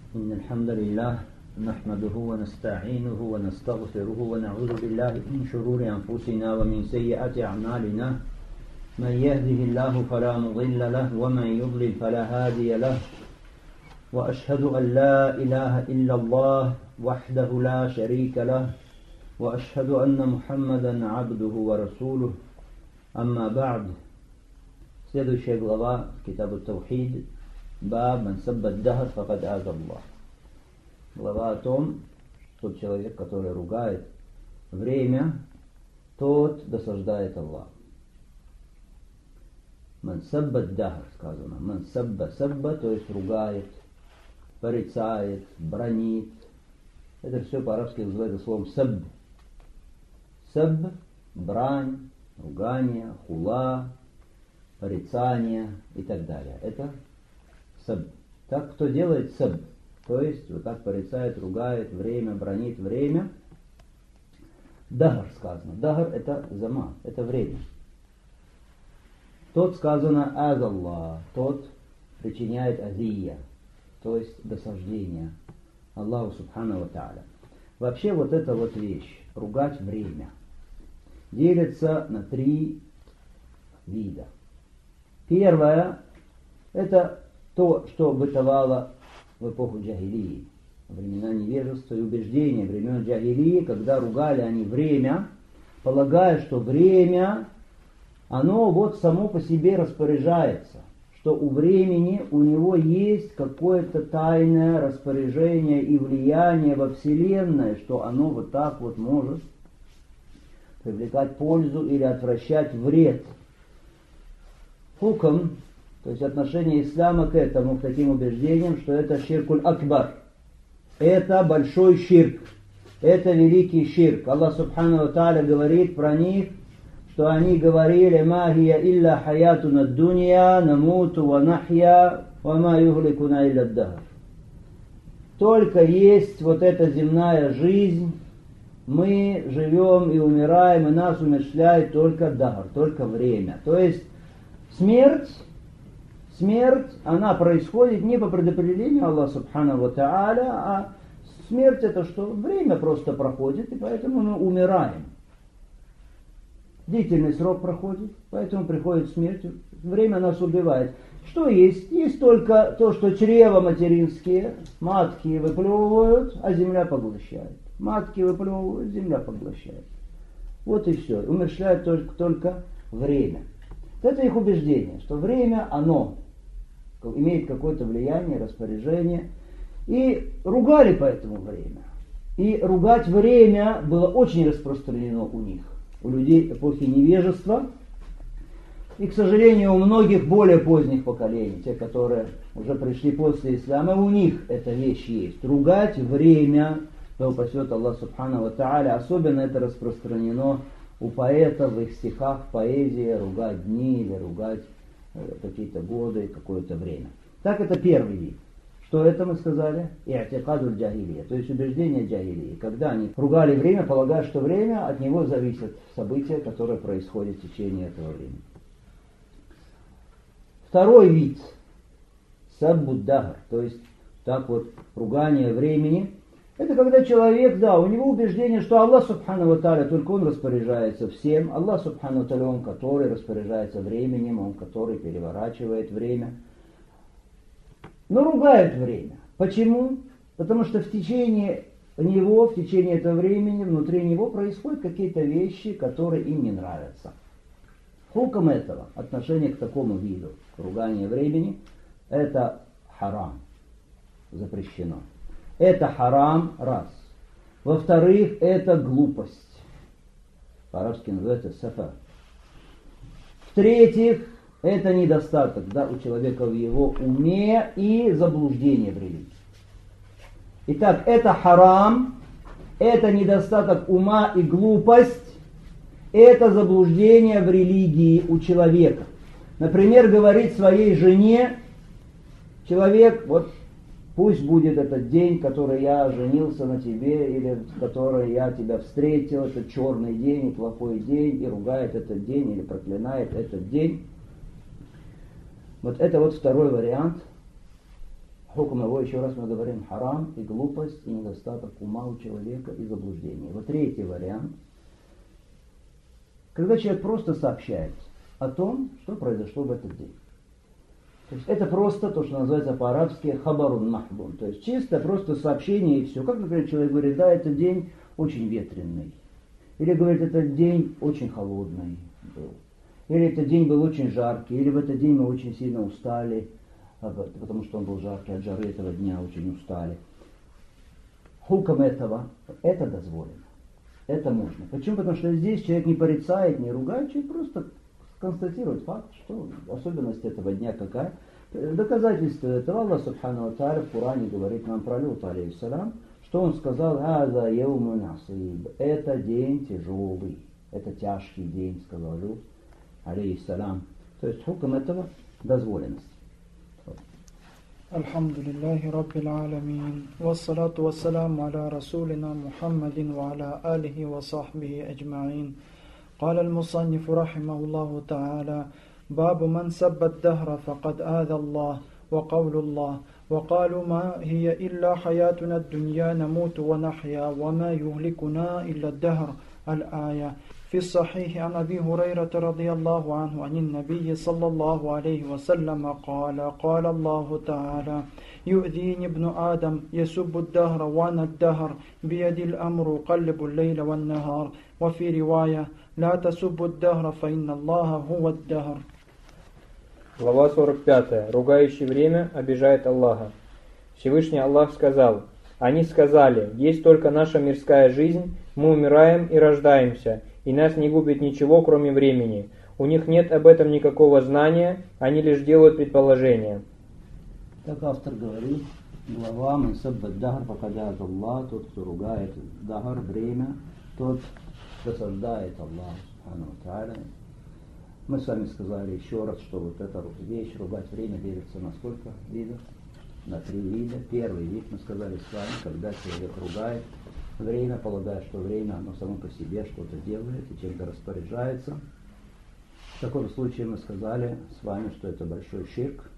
إن الحمد لله نحمده ونستعينه ونستغفره ونعوذ بالله من شرور أنفسنا ومن سيئات أعمالنا من يهده الله فلا مضل له ومن يضلل فلا هادي له وأشهد أن لا إله إلا الله وحده لا شريك له وأشهد أن محمدا عبده ورسوله أما بعد. Следующая глава Китабу Таухид, Баб ман сабба дахр факад аза Аллах. Глава о том, что тот человек, который ругает время, тот досаждает Аллаху. Ман сабба дахр сказано. Ман сабба, то есть ругает, порицает, бранит. Это все по-арабски называется словом сабб. Сабб, брань, ругание, хула, порицание и так далее. Это сабб. Так, кто делает сабб, то есть вот так порицает, ругает время, бранит время. Дахр сказано. Дахр это зама, это время. Тот сказано азаллах, тот причиняет азия, то есть досаждение Аллаху субхану ва тааля. Вообще вот эта вот вещь, ругать время, делится на 3 вида. Первое, это то, что бытовало в эпоху джахилии, времена невежества и убеждения, времен джахилии, когда ругали они время, полагая, что время, оно вот само по себе распоряжается, что у времени у него есть какое-то тайное распоряжение и влияние во Вселенной, что оно вот так вот может привлекать пользу или отвращать вред. Хукм, то есть отношение ислама к этому, к таким убеждениям, что это ширкуль акбар. Это большой ширк. Это великий ширк. Аллах субхану ва тааля говорит про них, что они говорили: «Ма хия илля хаятуна дунья, намуту ва нахья, ва ма юхликуна илля дахр». Только есть вот эта земная жизнь, мы живем и умираем, и нас умерщвляет только дахр, только время. То есть смерть, она происходит не по предопределению Аллаха субхану ва тааля, а смерть это что? Время просто проходит, и поэтому мы умираем. Длительный срок проходит, поэтому приходит смерть, время нас убивает. Что есть? Есть только то, что чрева материнские, матки выплевывают, а земля поглощает. Матки выплевывают, земля поглощает. Вот и все. Умерщвляет только время. Это их убеждение, что время, оно имеет какое-то влияние, распоряжение. И ругали поэтому время. И ругать время было очень распространено у них, у людей эпохи невежества. И, к сожалению, у многих более поздних поколений, те, которые уже пришли после ислама, у них эта вещь есть. Ругать время, да упасет Аллах субхану ва тааля. Особенно это распространено у поэтов в их стихах, в поэзии, ругать дни или ругать какие-то годы, какое-то время. Так, это первый вид. Что это мы сказали? И'тикадуль джахилия, то есть убеждение джахилии. Когда они ругали время, полагая, что время, от него зависят события, которые происходят в течение этого времени. Второй вид. Саббуд дахр, то есть так вот ругание времени. Это когда человек, да, у него убеждение, что Аллах субхану ва тааля, только Он распоряжается всем. Аллах субхану ва тааля, Он, который распоряжается временем, Он, который переворачивает время. Но ругает время. Почему? Потому что в течение этого времени, внутри него происходят какие-то вещи, которые им не нравятся. Хукм этого, отношение к такому виду ругания времени, это харам, запрещено. Это харам, раз. Во-вторых, это глупость. По-арабски называется сафа. В-третьих, это недостаток, да, у человека в его уме и заблуждение в религии. Итак, это харам, это недостаток ума и глупость, это заблуждение в религии у человека. Например, говорит своей жене человек: вот пусть будет этот день, который я женился на тебе, или в который я тебя встретил, это черный день и плохой день, и ругает этот день или проклинает этот день. Вот это вот второй вариант Хукм его, еще раз мы говорим, харам и глупость, и недостаток ума у человека, и заблуждение. Вот третий вариант. Когда человек просто сообщает о том, что произошло в этот день. То есть это просто то, что называется по-арабски хабарун махбун. То есть чисто просто сообщение и все. Как, например, человек говорит, да, этот день очень ветреный. Или говорит, этот день очень холодный был. Или этот день был очень жаркий. Или в этот день мы очень сильно устали, потому что он был жаркий, от жары этого дня очень устали. Хуком этого, это дозволено. Это можно. Почему? Потому что здесь человек не порицает, не ругает, человек просто констатирует факт, что особенность этого дня какая. Доказательство этого Аллах Субхану ва Тааля в Коране говорит нам про Люта, алейхиссалям, что он сказал, «Аза яумун асиб». Это день тяжелый, это тяжкий день, сказал Лют, алейхиссалям. То есть хукм этого дозволенность. الحمد لله رب العالمين والصلاة والسلام على رسولنا محمد وعلى آله وصحبه أجمعين. قال المصنف رحمه الله تعالى: باب من سب الدهر فقد آذى الله. وقول الله: وقالوا ما هي إلا حياتنا الدنيا نموت ونحيا وما يهلكنا إلا الدهر. الآية. في الصحيح عن أبي هريرة رضي الله عنه عن النبي صلى الله عليه وسلم قال: قال الله تعالى: يؤذيني ابن آدم يسب الدهر وأنا الدهر بيد الأمر قلب الليل والنهار. وفي رواية: لا تسبوا الدهر فإن الله هو الدهر. Глава 45. Ругающий время обижает Аллаха. Всевышний Аллах сказал: они сказали, есть только наша мирская жизнь, мы умираем и рождаемся, и нас не губит ничего, кроме времени. У них нет об этом никакого знания, они лишь делают предположения. Так автор говорит, глава «Ман сабба дахр факад аза Аллах», тот, кто ругает дахр, время, тот досаждает Аллах, субхану ва тааля. Мы с вами сказали еще раз, что вот эта вещь, ругать время, делится на сколько видов? На 3 вида. Первый вид, мы сказали с вами, когда человек ругает время, полагая, что время, оно само по себе что-то делает и чем-то распоряжается. В таком случае мы сказали с вами, что это большой ширк.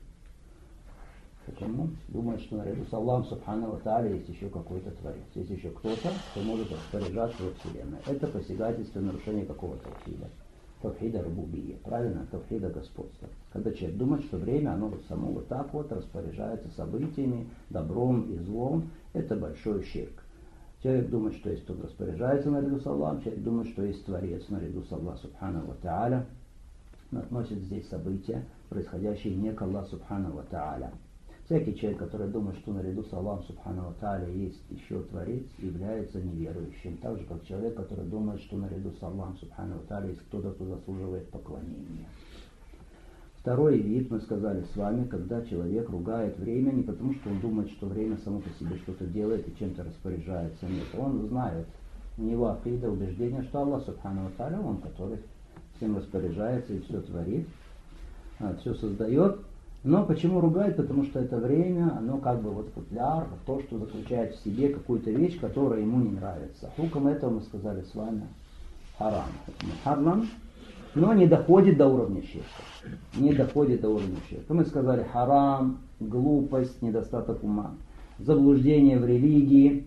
Почему? Думает, что наряду с Аллахом, субхану ва тааля, есть еще какой-то творец. Есть еще кто-то, кто может распоряжаться во Вселенной. Это посягательство, нарушение какого тавхида. Тавхида рубубия, правильно? Тавхида господства. Когда человек думает, что время, оно вот само вот так вот распоряжается событиями, добром и злом, это большой ширк. Человек думает, что есть тот распоряжается наряду с Аллахом, человек думает, что есть Творец наряду с Аллахом, субхану ва тааля. Он относит здесь события, происходящие не к Аллаху, субхану ва тааля. Всякий человек, который думает, что наряду с Аллахом, субхану ва тааля, есть еще Творец, является неверующим. Так же, как человек, который думает, что наряду с Аллахом, субхану ва тааля, есть кто-то, кто заслуживает поклонения. Второй вид, мы сказали с вами, когда человек ругает время не потому, что он думает, что время само по себе что-то делает и чем-то распоряжается. Нет, он знает, у него акида, убеждение, что Аллах, субхану ва тааля, он, который всем распоряжается и все творит, все создает. Но почему ругает? Потому что это время, оно как бы вот футляр, то, что заключает в себе какую-то вещь, которая ему не нравится. Хуком этого мы сказали с вами харам. Харам, но не доходит до уровня ширка. Не доходит до уровня ширка. Мы сказали харам, глупость, недостаток ума, заблуждение в религии.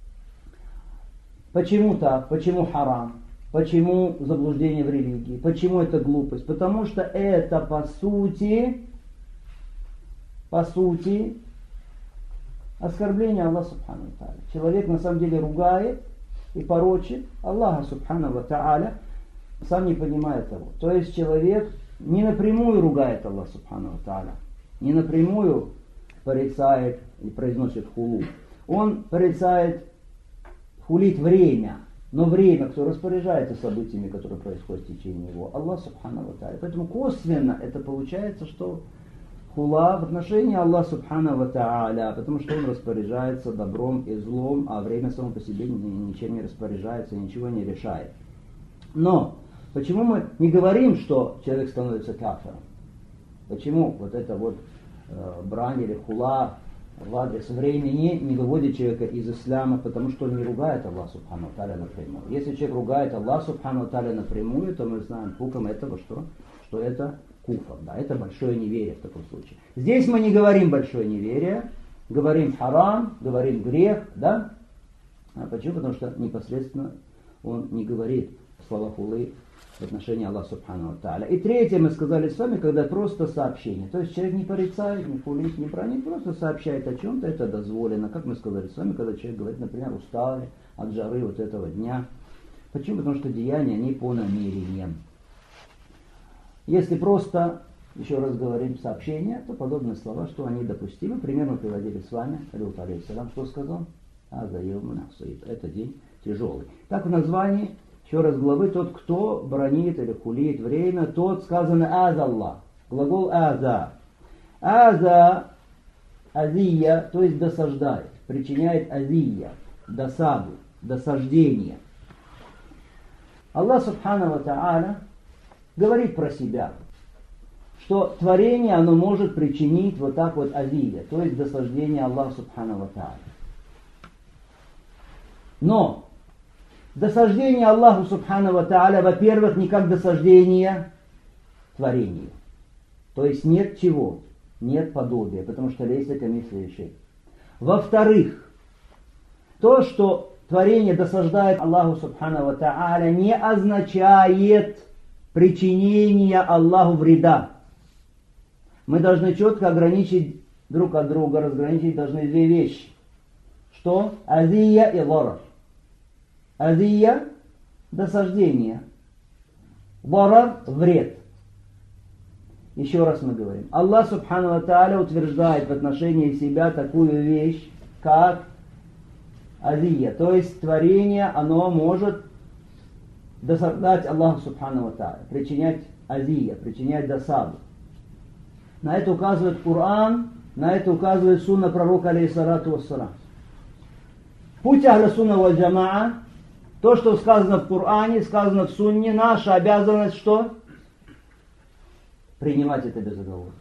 Почему так? Почему харам? Почему заблуждение в религии? Почему это глупость? Потому что это по сути, оскорбление Аллаха субхану ва тааля. Человек на самом деле ругает и порочит Аллаха субхану ва тааля, сам не понимает того. То есть человек не напрямую ругает Аллаха субхану ва тааля, не напрямую порицает и произносит хулу. Он порицает, хулит время, но время, кто распоряжается событиями, которые происходят в течение его, Аллах субхану ва тааля. Поэтому косвенно это получается, что хула в отношении Аллаха субхану ва тааля, потому что он распоряжается добром и злом, а время само по себе ничем не распоряжается, ничего не решает. Но почему мы не говорим, что человек становится кафиром? Почему вот это вот брань или хула в адрес времени не выводит человека из ислама? Потому что он не ругает Аллаха субхану ва тааля напрямую. Если человек ругает Аллаха субхану ва тааля напрямую, то мы знаем хуком этого, что это куфр, да, это большое неверие в таком случае. Здесь мы не говорим большое неверие, Говорим харам, говорим грех, да? А почему? Потому что непосредственно он не говорит слова хулы в отношении Аллаха Субхану Тааля. И третье мы сказали с вами, когда просто сообщение. То есть человек не порицает, не хулит, не бранит, просто сообщает о чем-то, это дозволено. Как мы сказали с вами, когда человек говорит, например, устали от жары вот этого дня. Почему? Потому что деяния не по намерениям. Если просто, еще раз говорим, сообщение, то подобные слова, что они допустимы. Примерно приводили с вами, Аллах алейхиссалям, что сказал? Это день тяжелый. Так в названии, еще раз главы, тот, кто бранит или хулит время, тот сказано аза Аллах. Глагол аза. Аза, азия, то есть досаждает, причиняет азия, досаду, досаждение. Аллах Субхану ва Тааля говорит про себя, что творение оно может причинить вот так вот азия, то есть досаждение Аллаху Субхану ва Тааля. Но досаждение Аллаху Субхану ва Тааля, во-первых, не как досаждение творению. То есть нет чего? Нет подобия, потому что лейса камисли шей. Во-вторых, то, что творение досаждает Аллаху Субхану ва Тааля, не означает причинение Аллаху вреда. Мы должны четко ограничить друг от друга, разграничить должны две вещи. Что? Азия и ларар. Азия – досаждение. Ларар – вред. Еще раз мы говорим. Аллах Субхану ва Тааля утверждает в отношении себя такую вещь, как азия. То есть творение, оно может досаждать Аллаху Субхану ва Тааля, причинять азия, причинять досаду. На это указывает Коран, на это указывает сунна пророка алейхиссалату вассалам. Путь ахля сунна валь джамаа, то, что сказано в Коране, сказано в сунне, наша обязанность что? Принимать это безоговорочно.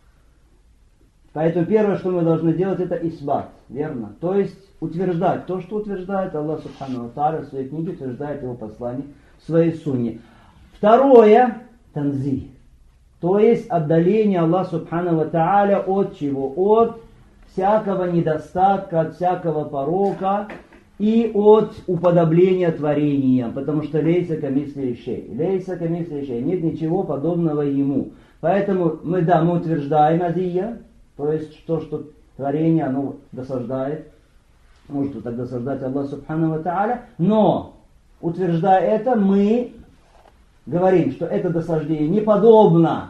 Поэтому первое, что мы должны делать, это исбат, верно? То есть утверждать то, что утверждает Аллах Субхану ва Тааля в своей книге, утверждает его послание в своей сунне. Второе, танзи. То есть отдаление Аллаха Субхану ва Тааля от чего? От всякого недостатка, от всякого порока и от уподобления творениям. Потому что лейса камисли шей. Лейса камисли шей. Нет ничего подобного ему. Поэтому мы утверждаем азия, то есть то, что творение, оно досаждает. Может так досаждать Аллах Субхану ва Тааля. Но, утверждая это, мы говорим, что это досаждение не подобно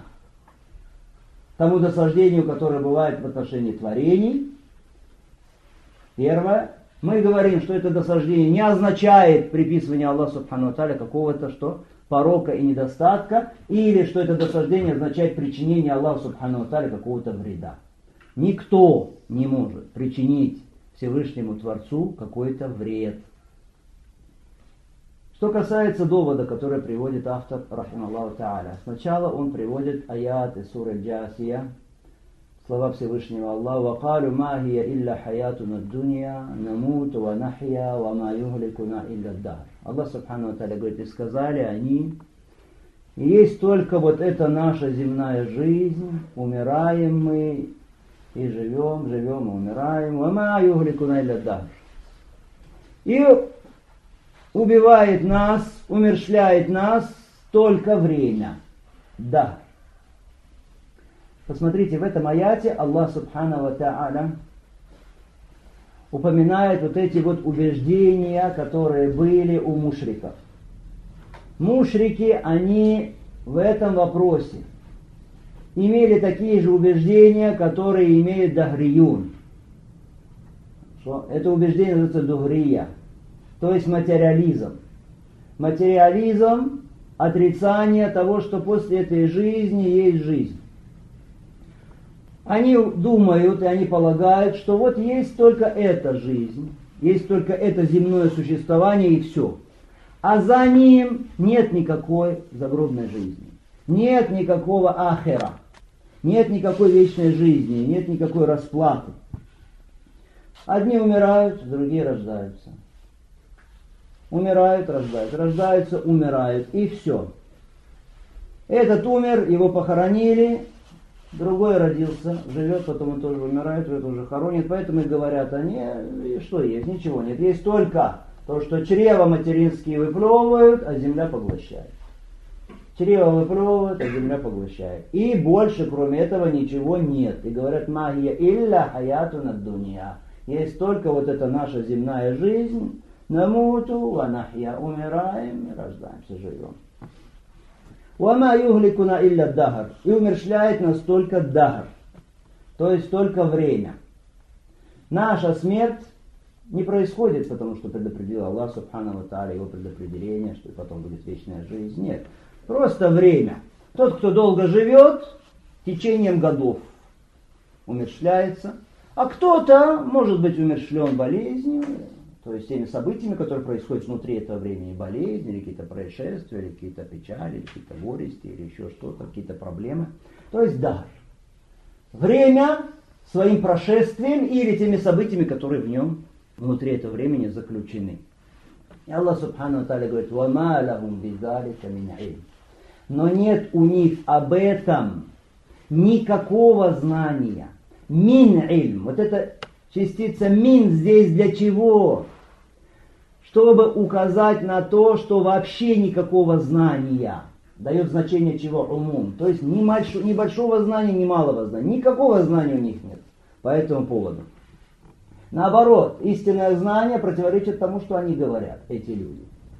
тому досаждению, которое бывает в отношении творений. Первое. Мы говорим, что это досаждение не означает приписывание Аллаху Субхану ва Тааля какого-то что? Порока и недостатка, или что это досаждение означает причинение Аллаху Субхану ва Тааля какого-то вреда. Никто не может причинить Всевышнему Творцу какой-то вред. Что касается довода, который приводит автор, рахималлаху та'аля. Сначала он приводит аят из суры Джасия, слова Всевышнего Аллаха: «Вакалю ма хия илля хаятуна дунья, намуту ва нахья, ва ма югликуна илля дар». Аллах Субхану ва Тааля говорит, и сказали они, есть только вот эта наша земная жизнь, умираем мы и живем и умираем, ва ма югликуна илля дар. И убивает нас, умерщвляет нас только время. Да. Посмотрите, в этом аяте Аллах Субхану ва Тааля упоминает вот эти вот убеждения, которые были у мушриков. Мушрики, они в этом вопросе имели такие же убеждения, которые имеют дагриюн. Это убеждение называется дугрия. То есть материализм. Материализм – отрицание того, что после этой жизни есть жизнь. Они думают и они полагают, что вот есть только эта жизнь, есть только это земное существование и все. А за ним нет никакой загробной жизни. Нет никакого ахера. Нет никакой вечной жизни, нет никакой расплаты. Одни умирают, другие рождаются. Умирают, рождаются, рождаются, умирают, и все. Этот умер, его похоронили, другой родился, живет, потом он тоже умирает, это уже хоронит. Поэтому и говорят они, что есть, ничего нет. Есть только то, что чрева материнские выплевывают, а земля поглощает. Чрево выплевывают, а земля поглощает. И больше, кроме этого, ничего нет. И говорят, магия илля хаяту над дунья. Есть только вот эта наша земная жизнь. Намуту ва нахья. Умираем и рождаемся, живем. Вама югликуна илля дахар. И умерщвляет нас только дахар. То есть только время. Наша смерть не происходит, потому что предопределил Аллах Субхану ва Тааля, его предопределение, что потом будет вечная жизнь. Нет. Просто время. Тот, кто долго живет, течением годов умерщвляется. А кто-то может быть умерщвлен болезнью, то есть теми событиями, которые происходят внутри этого времени. Болезни, или какие-то происшествия, или какие-то печали, или какие-то горести, или еще что-то, какие-то проблемы. То есть дар. Время своим прошествием или теми событиями, которые в нем внутри этого времени заключены. И Аллах Субхану ва Тааля говорит, «Вама лахум бизалика мин илм». Но нет у них об этом никакого знания. Мин ильм. Вот эта частица мин здесь для чего? Чтобы указать на то, что вообще никакого знания. Дает значение чего? Умум. То есть ни большого знания, ни малого знания. Никакого знания у них нет по этому поводу. Наоборот, истинное знание противоречит тому, что они говорят, эти люди.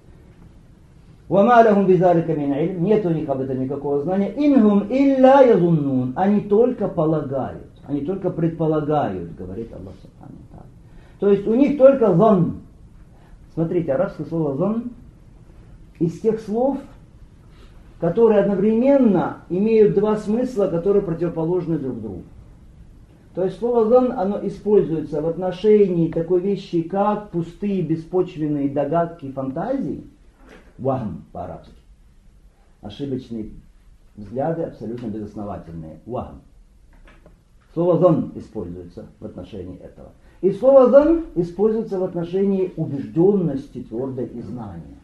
Нет у них об этом никакого знания. Инхум илля язуннун. Они только полагают, они только предполагают, говорит Аллах Субхану ва Тааля. То есть у них только зон. Смотрите, арабское слово зон из тех слов, которые одновременно имеют два смысла, которые противоположны друг другу. То есть слово зон, оно используется в отношении такой вещи, как пустые беспочвенные догадки, фантазии. Вахм по-арабски. Ошибочные взгляды, абсолютно безосновательные. Вахм. Слово зон используется в отношении этого. И слово зон используется в отношении убежденности твердой и знания.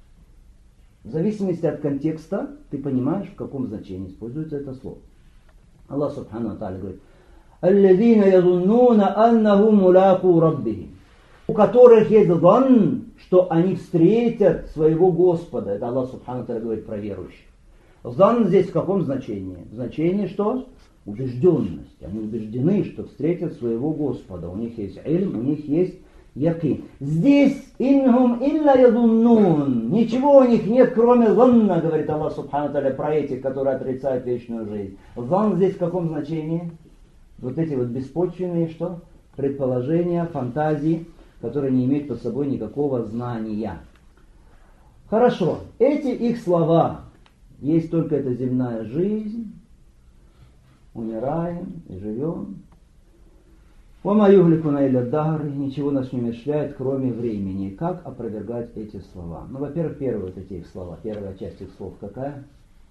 В зависимости от контекста ты понимаешь, в каком значении используется это слово. Аллах Субхану ва Тааля говорит, «Аллазина язуннуна аннаху мулаку раббихим». У которых есть зан, что они встретят своего Господа. Это Аллах Субхану ва Тааля говорит про верующих. Зан здесь в каком значении? В значении что? Убежденность. Они убеждены, что встретят своего Господа. У них есть ильм, у них есть якин. Здесь инхум илля ядуннун. Ничего у них нет, кроме занна, говорит Аллах Субхану ва Тааля про этих, которые отрицают вечную жизнь. Зан здесь в каком значении? Вот эти вот беспочвенные что? Предположения, фантазии, которые не имеют под собой никакого знания. Хорошо, эти их слова, есть только эта земная жизнь, умираем и живем. «Вама югликуна илля дахр», ничего нас не умерщвляет, кроме времени. Как опровергать эти слова? Ну, во-первых, первые вот эти их слова, первая часть их слов какая?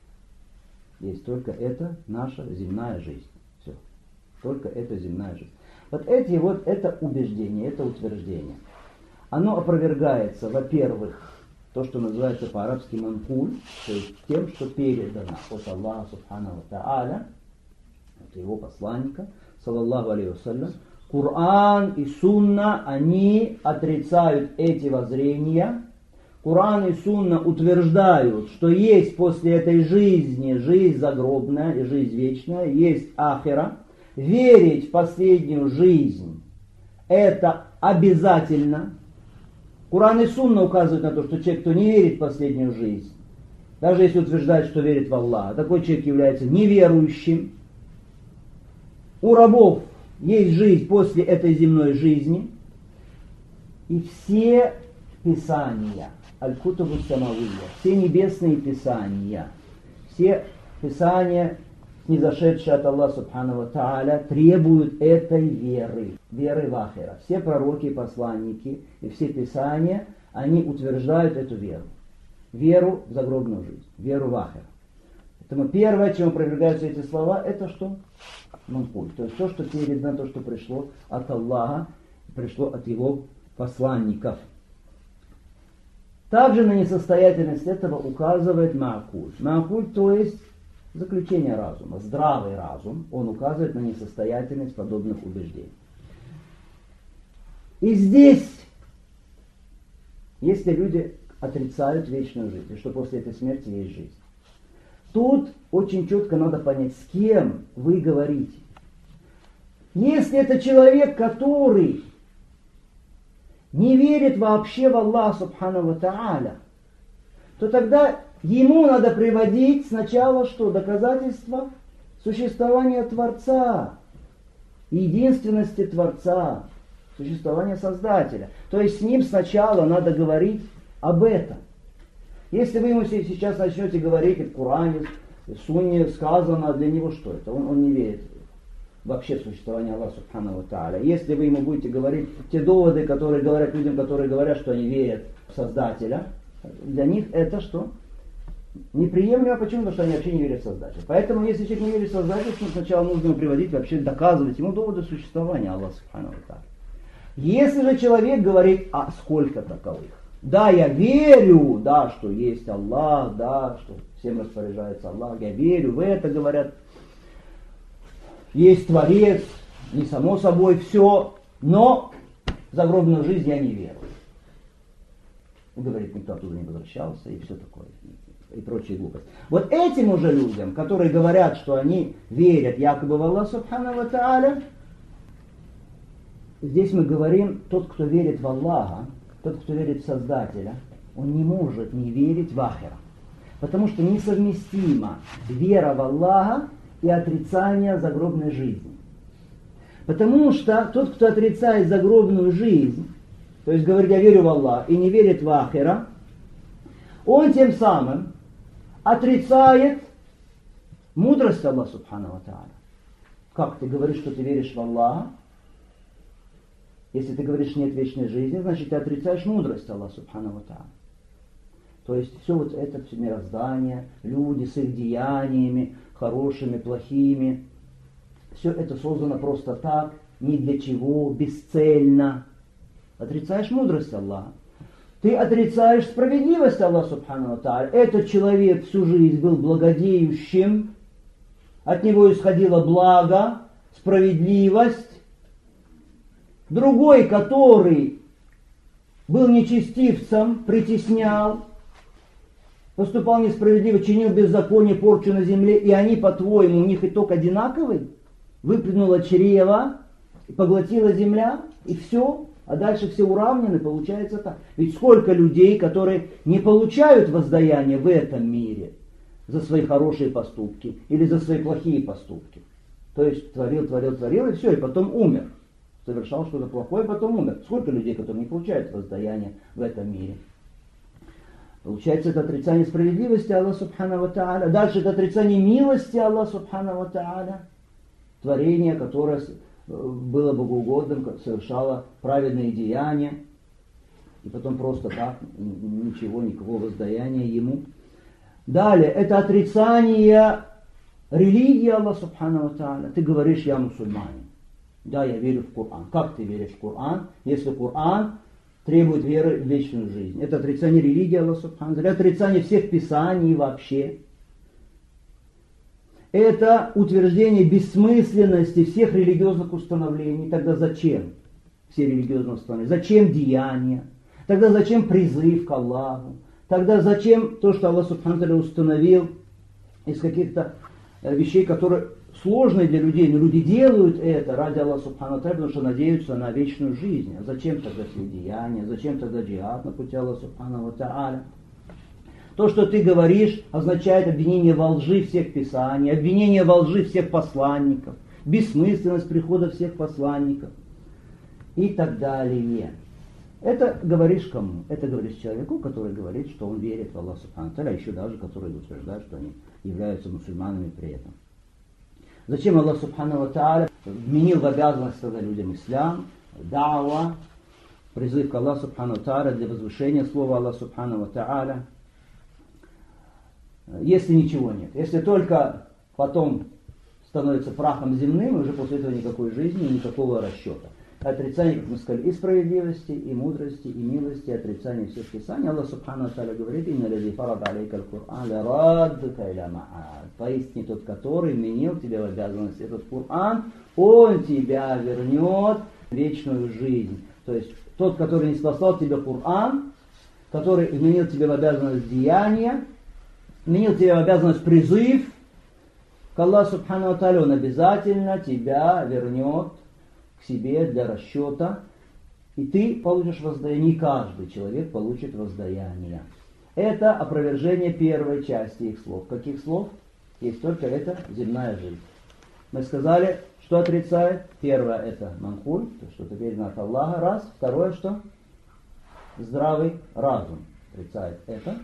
Есть только это наша земная жизнь. Все. Только это земная жизнь. Вот это убеждение, это утверждение. Оно опровергается, во-первых, то, что называется по-арабски манкуль, то есть тем, что передано от Аллаха Субхану ва Тааля, от его посланника, саллаллаху алейхи вассалям. Коран и Сунна, они отрицают эти воззрения. Коран и Сунна утверждают, что есть после этой жизни жизнь загробная и жизнь вечная, есть ахира. Верить в последнюю жизнь – это обязательно. Коран и Сунна указывают на то, что человек, кто не верит в последнюю жизнь, даже если утверждает, что верит в Аллаха, такой человек является неверующим. У рабов есть жизнь после этой земной жизни. И все писания, аль-кутубу самавия, все небесные писания, все писания, снизошедшие от Аллаха Субхану ва Тааля, требуют этой веры, веры в ахира. Все пророки и посланники и все писания, они утверждают эту веру. Веру в загробную жизнь, веру в ахира. Поэтому первое, чем опровергаются эти слова, это что? Манкуль. То есть то, что передано, то, что пришло от Аллаха, пришло от его посланников. Также на несостоятельность этого указывает маакуль. Маакуль, то есть заключение разума. Здравый разум, он указывает на несостоятельность подобных убеждений. И здесь, если люди отрицают вечную жизнь, и что после этой смерти есть жизнь, тут очень четко надо понять, с кем вы говорите. Если это человек, который не верит вообще в Аллаха Субхану ва Тааля, то тогда ему надо приводить сначала что? Доказательства существования Творца, единственности Творца, существования Создателя. То есть с ним сначала надо говорить об этом. Если вы ему сейчас начнете говорить в Коране, в Сунне сказано, для него что это? Он не верит вообще в существование Аллаха Субхану ва Тааля. Если вы ему будете говорить те доводы, которые говорят людям, которые говорят, что они верят в Создателя, для них это что? Неприемлемо. Почему? Потому что они вообще не верят в Создателя. Поэтому, если человек не верит в Создателя, то сначала нужно ему приводить, вообще доказывать ему доводы существования Аллаха Субхану ва Тааля. Если же человек говорит, а сколько таковых? Да, я верю, да, что есть Аллах, да, что всем распоряжается Аллах, я верю в это, говорят. Есть Творец, не само собой все, но в загробную жизнь я не верю. И говорит, никто оттуда не возвращался, и все такое, и прочие глупости. Вот этим уже людям, которые говорят, что они верят якобы в Аллаха Субхану ва Тааля, здесь мы говорим, тот, кто верит в Аллаха, тот, кто верит в Создателя, он не может не верить в Ахира. Потому что несовместима вера в Аллаха и отрицание загробной жизни. Потому что тот, кто отрицает загробную жизнь, то есть говорит, я верю в Аллаха и не верит в Ахира, он тем самым отрицает мудрость Аллаха Субхану ва Тааля. Как ты говоришь, что ты веришь в Аллаха? Если ты говоришь, нет вечной жизни, значит ты отрицаешь мудрость Аллаха Субхану ва Тааля. То есть все вот это все мироздание, люди с их деяниями, хорошими, плохими, все это создано просто так, ни для чего, бесцельно. Отрицаешь мудрость Аллаха. Ты отрицаешь справедливость Аллаха Субхану ва Тааля. Этот человек всю жизнь был благодеющим, от него исходило благо, справедливость. Другой, который был нечестивцем, притеснял, поступал несправедливо, чинил беззаконие, порчу на земле, и они, по-твоему, у них итог одинаковый? Выплюнуло чрево, поглотила земля, и все, а дальше все уравнены, получается так. Ведь сколько людей, которые не получают воздаяние в этом мире за свои хорошие поступки или за свои плохие поступки. То есть творил, и все, и потом умер. Совершал что-то плохое, потом умер. Сколько людей, которые не получают воздаяние в этом мире? Получается, это отрицание справедливости Аллаха Субхану ва Тааля. Дальше это отрицание милости Аллаха Субхану ва Тааля. Творение, которое было богоугодным, совершало праведные деяния. И потом просто так, ничего, никакого воздаяния ему. Далее, это отрицание религии Аллаха Субхану ва Тааля. Ты говоришь, я мусульманин. Да, я верю в Коран. Как ты веришь в Коран, если Коран требует веры в вечную жизнь? Это отрицание религии Аллаха Субхану ва Тааля, отрицание всех писаний вообще. Это утверждение бессмысленности всех религиозных установлений. Тогда зачем все религиозные установления? Зачем деяния? Тогда зачем призыв к Аллаху? Тогда зачем то, что Аллах Субхану ва Тааля установил из каких-то вещей, которые сложные для людей, но люди делают это ради Аллаха Субхану ва Тааля, потому что надеются на вечную жизнь. А зачем тогда все деяния? Зачем тогда джихад на пути Аллаха Субхану ва Тааля? То, что ты говоришь, означает обвинение во лжи всех писаний, обвинение во лжи всех посланников, бессмысленность прихода всех посланников и так далее. Это говоришь кому? Это говоришь человеку, который говорит, что он верит в Аллаха Субхану ва Тааля, а еще даже который утверждает, что они являются мусульманами при этом. Зачем Аллах Субхану ва Тааля вменил в обязанность тогда людям ислам, дa'ва, призыв к Аллаху Субхану ва Тааля для возвышения слова Аллаха Субхану ва Тааля? Если ничего нет, если только потом становится прахом земным, и уже после этого никакой жизни и никакого расчета. Отрицание, как мы сказали, и справедливости, и мудрости, и милости, отрицание всех писаний. Аллах Субхану Тааля говорит: «Инна лади фарад алейка аль-Кур'ан ля раддука иля ма'ад». Поистине тот, который вменил тебе в обязанность этот Кур'ан, он тебя вернет в вечную жизнь. То есть тот, который не спасал тебе Кур'ан, который вменил тебе в обязанность деяния, вменил тебе в обязанность призыв к Аллаху Субхану Тааля, он обязательно тебя вернет к себе для расчета, и ты получишь воздаяние, не каждый человек получит воздаяние. Это опровержение первой части их слов. Каких слов? Есть только это земная жизнь. Мы сказали, что отрицает. Первое это манхуль, то что-то передано от Аллаха, раз. Второе что? Здравый разум отрицает это.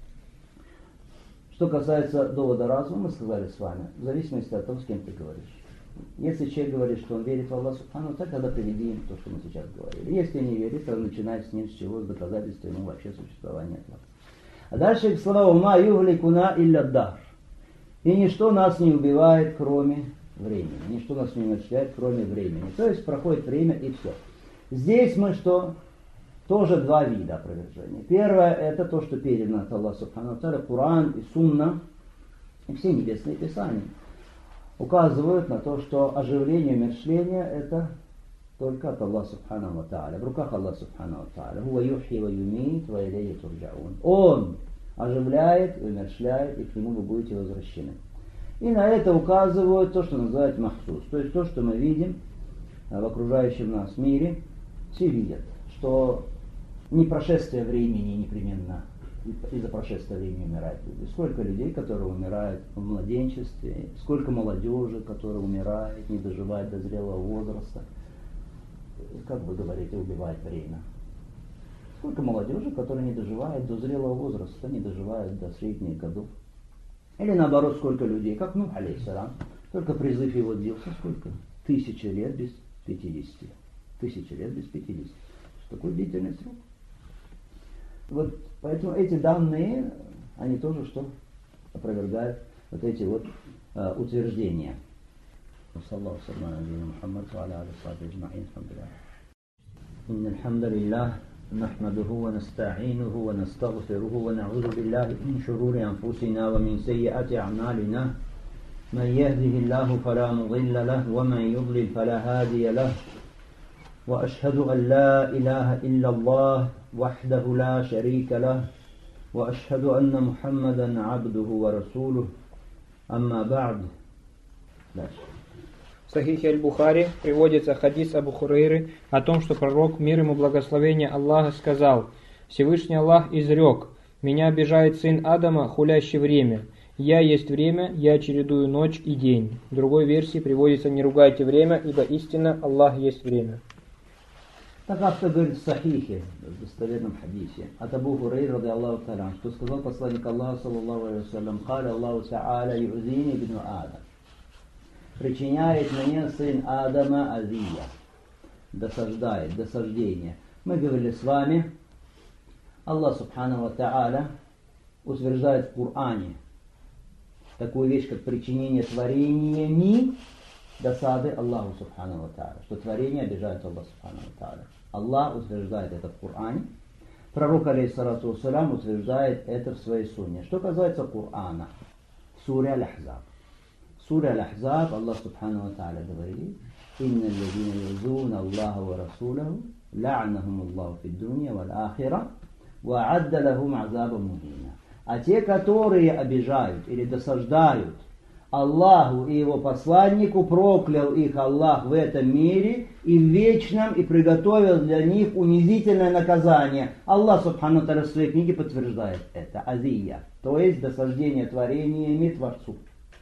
Что касается довода разума, мы сказали с вами, в зависимости от того, с кем ты говоришь. Если человек говорит, что он верит в Аллаха Субхану, так тогда приведи им то, что мы сейчас говорили. Если не верит, то начинай с ним, с чего, с доказательства ему вообще существования Аллаха. А дальше слова «Ума югликуна илля дар». И ничто нас не убивает, кроме времени. Ничто нас не умерщвляет, кроме времени. То есть проходит время и все. Здесь мы что? Тоже два вида опровержения. Первое это то, что передано от Аллаха Субхану Тааля, Коран и Сунна, и все небесные писания указывают на то, что оживление и умерщвление это только от Аллаха Субхану Тааля. В руках Аллаха Субхану Тааля. Хуа юхи ва юмит ва илейхи турджаун. Он оживляет и умерщвляет, и к нему вы будете возвращены. И на это указывают то, что называют махсус. То есть то, что мы видим в окружающем нас мире, все видят, что не прошествие времени непременно, из-за прошествия времени умирают люди. Сколько людей, которые умирают в младенчестве, сколько молодежи, которая умирает, не доживает до зрелого возраста. Как вы говорите, убивает время. Сколько молодежи, которая не доживает до зрелого возраста, не доживает до средних годов. Или наоборот, сколько людей, как Нух алейхиссалям, только призыв его длился сколько? 1000 лет без 50. 1000 лет без 50. Такой длительный срок. Вот поэтому эти данные, они тоже что? Опровергают вот эти вот утверждения. Саллаху алейхи Мухаммад ва аля алейхи аджмаин. Инна алхамдулиллах نحمده ونستعينه ونستغفره ونعوذ بالله من شرور أنفسنا ومن سيئات أعمالنا من يهده الله فلا مضل له ومن يضلل فلا هادي له وأشهد أن لا إله إلا الله وحده لا شريك له وأشهد أن محمدا عبده ورسوله أما بعد. В Сахихе Аль-Бухари приводится хадис Абу Хурейры о том, что пророк, мир ему благословение Аллаха, сказал: «Всевышний Аллах изрек: меня обижает сын Адама, хулящий время. Я есть время, я чередую ночь и день». В другой версии приводится: «Не ругайте время, ибо истинно Аллах есть время». Так автор говорит в Сахихе, в достоверном хадисе, от Абу Хурейры, ради Аллаху та'аля, что сказал посланник Аллаха, саллаллаху алейхи вассалям: «Каля Аллаху та'аля ю'зини ибну Адам». Причиняет мне сын Адама азия, досаждает, досаждение. Мы говорили с вами, Аллах Субхану ва Тааля утверждает в Коране такую вещь, как причинение творениями досады Аллаху Субхану ва Тааля, что творение обижает Аллах Субхану ва Тааля. Аллах утверждает это в Коране, пророк алейхиссалату вассалям утверждает это в своей сунне. Что касается Корана, сура Аль-Ахзаб. Сура Аль-Ахзаб, Аллах Субхану ва Тааля говорит: «Инна аллазина юзуна Аллаха ва Расулаху, ла'нахум Аллаху фид дунья валь ахира, ва адда лахум азаба мухина». А те, которые обижают или досаждают Аллаху и его посланнику, проклял их Аллах в этом мире и в вечном, и приготовил для них унизительное наказание. Аллах Субхану ва Тааля в своей книге подтверждает это. Азия, то есть досаждение творениями Творцу.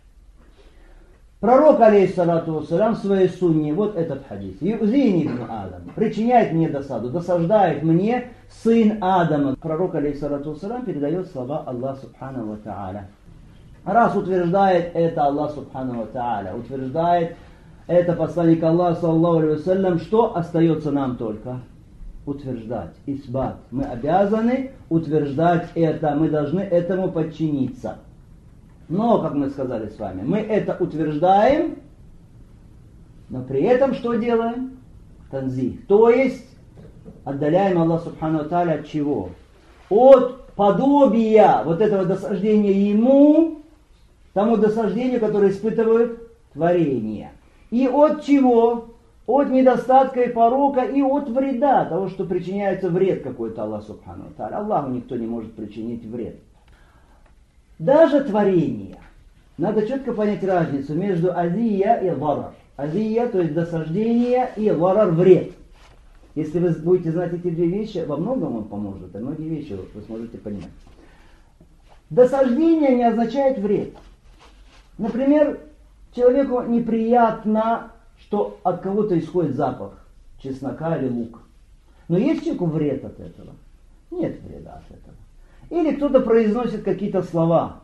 Пророк, алейхиссалату вассалям, в своей сунне, вот этот хадис: «Юзини ибн Адам», причиняет мне досаду, досаждает мне сын Адама. Пророк, алейхиссалату вассалям, передает слова Аллаха Субхану ва Тааля. Раз утверждает это Аллах Субхану ва Тааля, утверждает это посланник Аллаха, саллаллаху алейхи вассалям, что остается нам только? Утверждать, исбат. Мы обязаны утверждать это, мы должны этому подчиниться. Но, как мы сказали с вами, мы это утверждаем, но при этом что делаем? танзих. То есть отдаляем Аллах Субхану ва Тааля от чего? От подобия вот этого досаждения Ему, тому досаждению, которое испытывают творения. И от чего? От недостатка и порока, и от вреда, того, что причиняется вред какой-то Аллаху Субхану ва Тааля. Аллаху никто не может причинить вред. Даже творение. Надо четко понять разницу между азия и варар. Азия, то есть досаждение, и варар, вред. Если вы будете знать эти две вещи, во многом вам поможет, и многие вещи вы сможете понимать. Досаждение не означает вред. Например, человеку неприятно, что от кого-то исходит запах чеснока или лука. Но есть человеку вред от этого? Нет вреда от этого. Или кто-то произносит какие-то слова,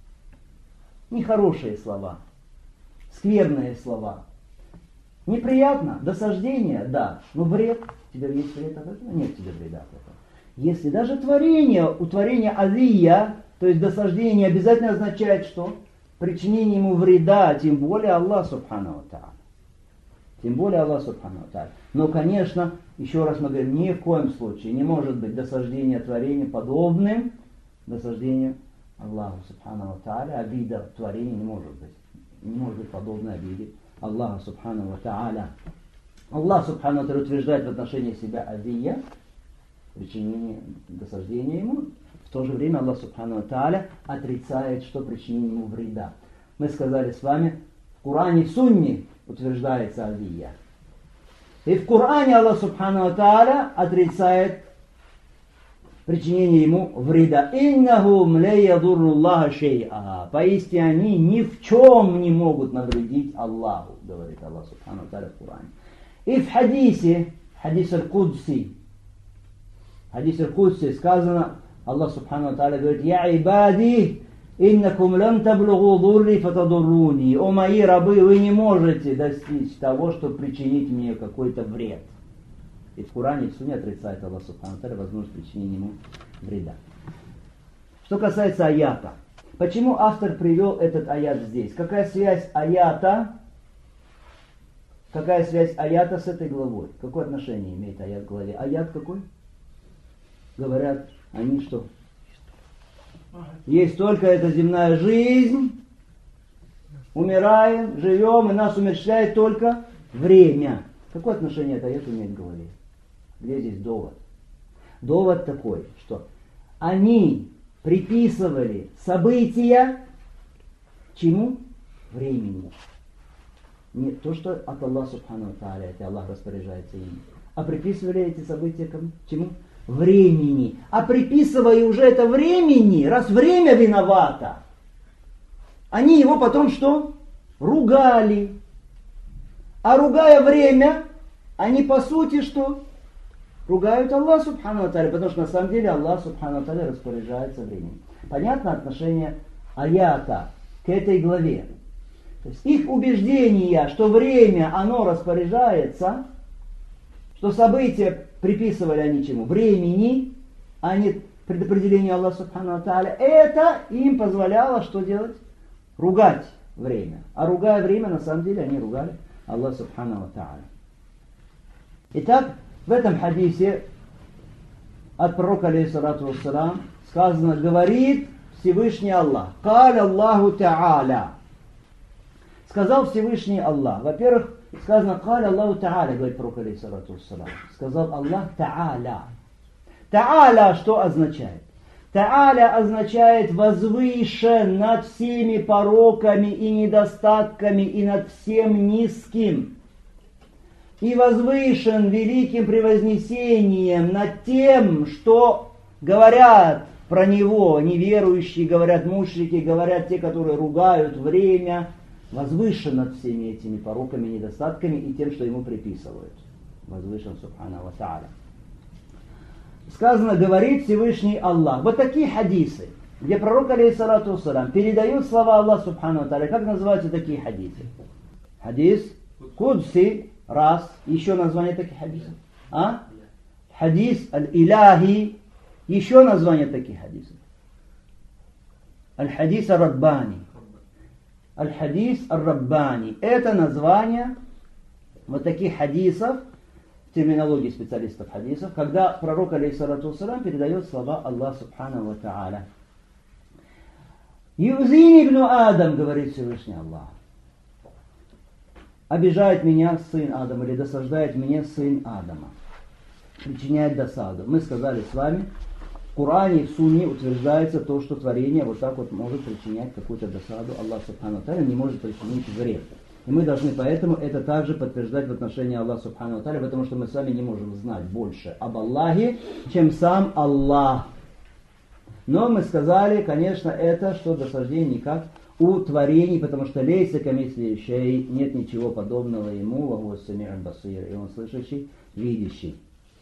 нехорошие слова, скверные слова. Неприятно, досаждение, да, но вред. У тебя есть вред от этого? Нет тебе вреда от этого. Если даже творение, у творения азия, то есть досаждение, обязательно означает что? Причинение ему вреда, тем более Аллах Субхану ва Тааля. Тем более Аллах Субхану ва Тааля. Но, конечно, еще раз мы говорим, ни в коем случае не может быть досаждение творения подобным досаждению Аллаху Субхану ва Тааля. Обида творения не может быть. Не может быть подобной обиде Аллаха Субхану ва Тааля. Аллах Субхану ва Тааля утверждает в отношении себя азия, причинение досаждения ему. В то же время Аллах Субхану ва Тааля отрицает, что причинение ему вреда. Мы сказали с вами, в Коране и Сунне утверждается азия. И в Коране Аллах Субхану ва Тааля отрицает причинение ему вреда. «Иннахум ля ядурруллаха шей'a». Поистине они ни в чем не могут навредить Аллаху, говорит Аллах Субхану ва Тааля в Коране. И в хадисе, хадис аль-Кудси сказано, Аллах Субхану ва Тааля говорит: «Я ибади, иннакум лан таблугу дурри фатадурруни». О мои рабы, вы не можете достичь того, чтобы причинить мне какой-то вред. И в Коране и в Сунне отрицает Аллах Субхану ва Тааля возможность причинения ему вреда. Что касается аята. Почему автор привел этот аят здесь? Какая связь аята с этой главой? Какое отношение имеет аят к главе? Аят какой? Говорят они что? Есть только эта земная жизнь, умираем, живем, и нас умерщвляет только время. Какое отношение это аят имеет к главе? Где здесь довод? Довод такой, что они приписывали события чему? Времени. Не то, что от Аллаха Субхану ва Тааля, это Аллах распоряжается ими, а приписывали эти события чему? Времени. А приписывая уже это времени, раз время виновато, они его потом что? Ругали. А ругая время, они по сути что? Ругают Аллах Субхану ва Тааля, потому что на самом деле Аллах Субхану ва Тааля распоряжается временем. Понятно отношение аята к этой главе? То есть их убеждение, что время, оно распоряжается, что события приписывали они чему? Времени, а не предопределению Аллаха Субхану ва Тааля, это им позволяло что делать? Ругать время. А ругая время, на самом деле, они ругали Аллаха Субхану ва Тааля. Итак, в этом хадисе от пророка, алейхиссалату вассалам, сказано, говорит Всевышний Аллах. Каля Аллаху Та'аля. Сказал Всевышний Аллах. Во-первых, сказано Каля Аллаху Та'аля, говорит пророк, алейхиссалату вассалам. Сказал Аллах Та'аля. Та'аля что означает? Та'аля означает возвышен над всеми пороками и недостатками и над всем низким. И возвышен великим превознесением над тем, что говорят про него неверующие, говорят мушрики, говорят те, которые ругают время, возвышен над всеми этими пороками, недостатками и тем, что ему приписывают. Возвышен Субхану ва Тааля. Сказано, говорит Всевышний Аллах. Вот такие хадисы, где пророк, алейхиссалату вассалам, передает слова Аллаха Субхану ва Тааля. Как называются такие хадисы? Хадис Кудси. Раз. Еще название таких хадисов. Хадис аль-Илахи. Еще название таких хадисов. Аль-Хадис ар-Раббани. Аль-Хадис ар-Раббани. Это название вот таких хадисов, терминологии специалистов хадисов, когда пророк, алейхиссалату вассалам, передает слова Аллаха субхану ва тааля. «Юзини ибн Адам», говорит Всевышний Аллах, «обижает меня сын Адама» или «досаждает мне сын Адама», причиняет досаду. Мы сказали с вами, в Коране и в Сунне утверждается то, что творение вот так вот может причинять какую-то досаду. Аллах субхану ва тааля не может причинить вред. И мы должны поэтому это также подтверждать в отношении Аллаха субхану ва тааля, потому что мы с вами не можем знать больше об Аллахе, чем сам Аллах. Но мы сказали, конечно, это, что досаждение никак у творений, потому что лейса камисли шей, нет ничего подобного ему, вахуа сами'ун басир, и он слышащий, видящий.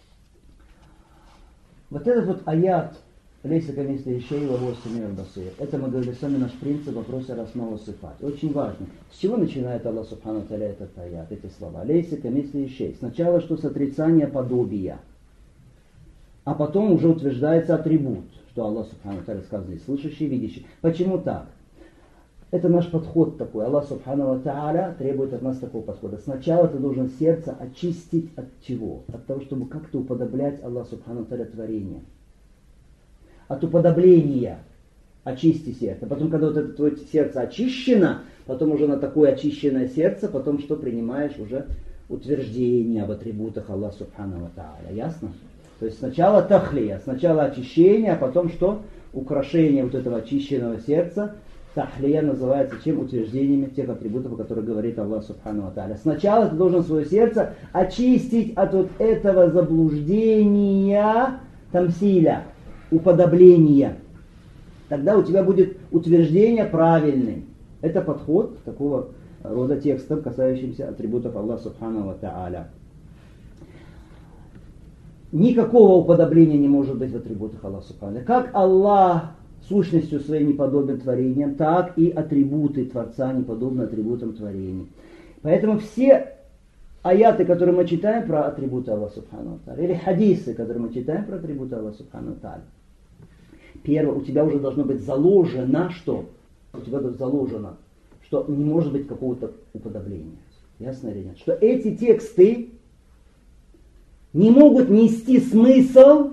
Вот этот вот аят лейса камисли шей, вахуа сами'ун басир, это мы говорили с вами наш принцип вопроса раснова сифат. Очень важно. С чего начинает Аллах субхану ва тааля этот аят, эти слова? Лейса камисли шей. Сначала, что с отрицания подобия, а потом уже утверждается атрибут, что Аллах субхану ва тааля сказал здесь, слышащий, видящий. Почему так? Это наш подход такой. Аллах субхану ва тааля требует от нас такого подхода. Сначала ты должен сердце очистить от чего? От того, чтобы как-то уподоблять Аллаху субхану ва тааля творение. От уподобления очисти сердце. Потом, когда вот это твое сердце очищено, потом уже на такое очищенное сердце, потом что принимаешь уже утверждение об атрибутах Аллаха субхану ва тааля. Ясно? То есть сначала тахлия, сначала очищение, а потом что? Украшение вот этого очищенного сердца. Тахлия называется чем? Утверждениями тех атрибутов, о которых говорит Аллах субхану ва тааля. Сначала ты должен свое сердце очистить от вот этого заблуждения, тамсиля, уподобления. Тогда у тебя будет утверждение правильным. Это подход к такого рода текстам, касающимся атрибутов Аллаха субхану ва тааля. Никакого уподобления не может быть в атрибутах Аллаха субхану ва тааля. Как Аллах сущностью своей не подобен творениям, так и атрибуты Творца не подобны атрибутам творений. Поэтому все аяты, которые мы читаем про атрибуты Аллаха субхану ва тааля, или хадисы, которые мы читаем про атрибуты Аллаха субхану ва тааля, первое, у тебя уже должно быть заложено, что? У тебя заложено, что не может быть какого-то уподобления. Ясно или нет? Что эти тексты не могут нести смысл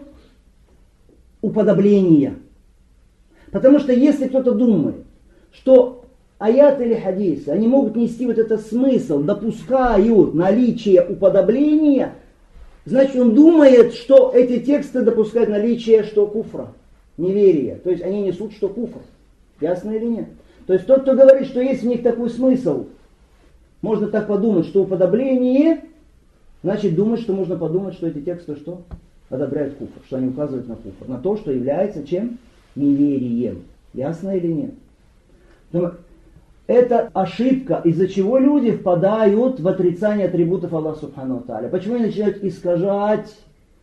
уподобления. Потому что если кто-то думает, что аяты или хадисы, они могут нести вот этот смысл, допускают наличие уподобления, значит он думает, что эти тексты допускают наличие что куфра, неверия. То есть они несут что куфр. Ясно или нет? То есть тот, кто говорит, что есть в них такой смысл, можно так подумать, что уподобление, значит думать, что можно подумать, что эти тексты что? Одобряют куфр, что они указывают на куфр, на то, что является чем? Неверием. Ясно или нет? Но это ошибка, из-за чего люди впадают в отрицание атрибутов Аллаха субхану ва тааля. Почему они начинают искажать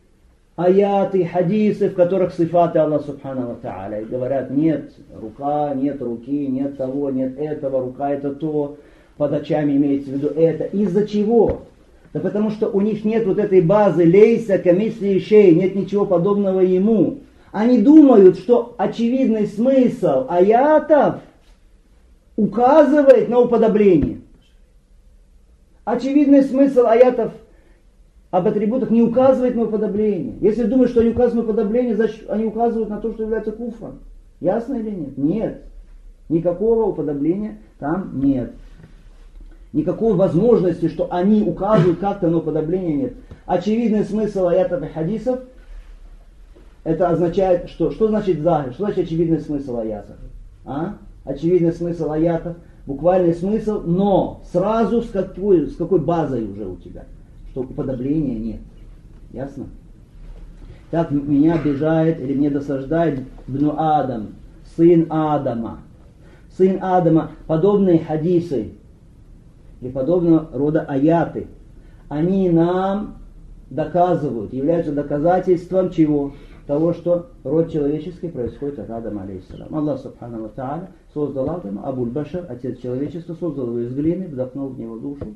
аяты, хадисы, в которых сифаты Аллаха субхану ва тааля. И говорят, нет рука, нет руки, нет того, нет этого, рука это то, под очами имеется в виду это. Из-за чего? Да потому что у них нет вот этой базы лейса камисли шей, нет ничего подобного ему. Они думают, что очевидный смысл аятов указывает на уподобление. Очевидный смысл аятов об атрибутах не указывает на уподобление. Если думают, что они указывают на уподобление, значит они указывают на то, что является куфром. Ясно или нет? Нет. Никакого уподобления там нет. Никакой возможности, что они указывают как-то на уподобление, нет. Очевидный смысл аятов и хадисов, это означает, что значит захир? Что значит очевидный смысл аятов? Очевидный смысл аятов, буквальный смысл, но сразу с какой базой уже у тебя? Что уподобления нет. Ясно? Так меня обижает или мне досаждает Бну Адам, сын Адама. Сын Адама, подобные хадисы и подобного рода аяты, они нам доказывают, являются доказательством чего? Того, что род человеческий происходит от Адама алейхиссалам. Аллах субхану ва тааля создал Адама, Абуль-Башар, отец человечества, создал его из глины, вдохнул в него душу,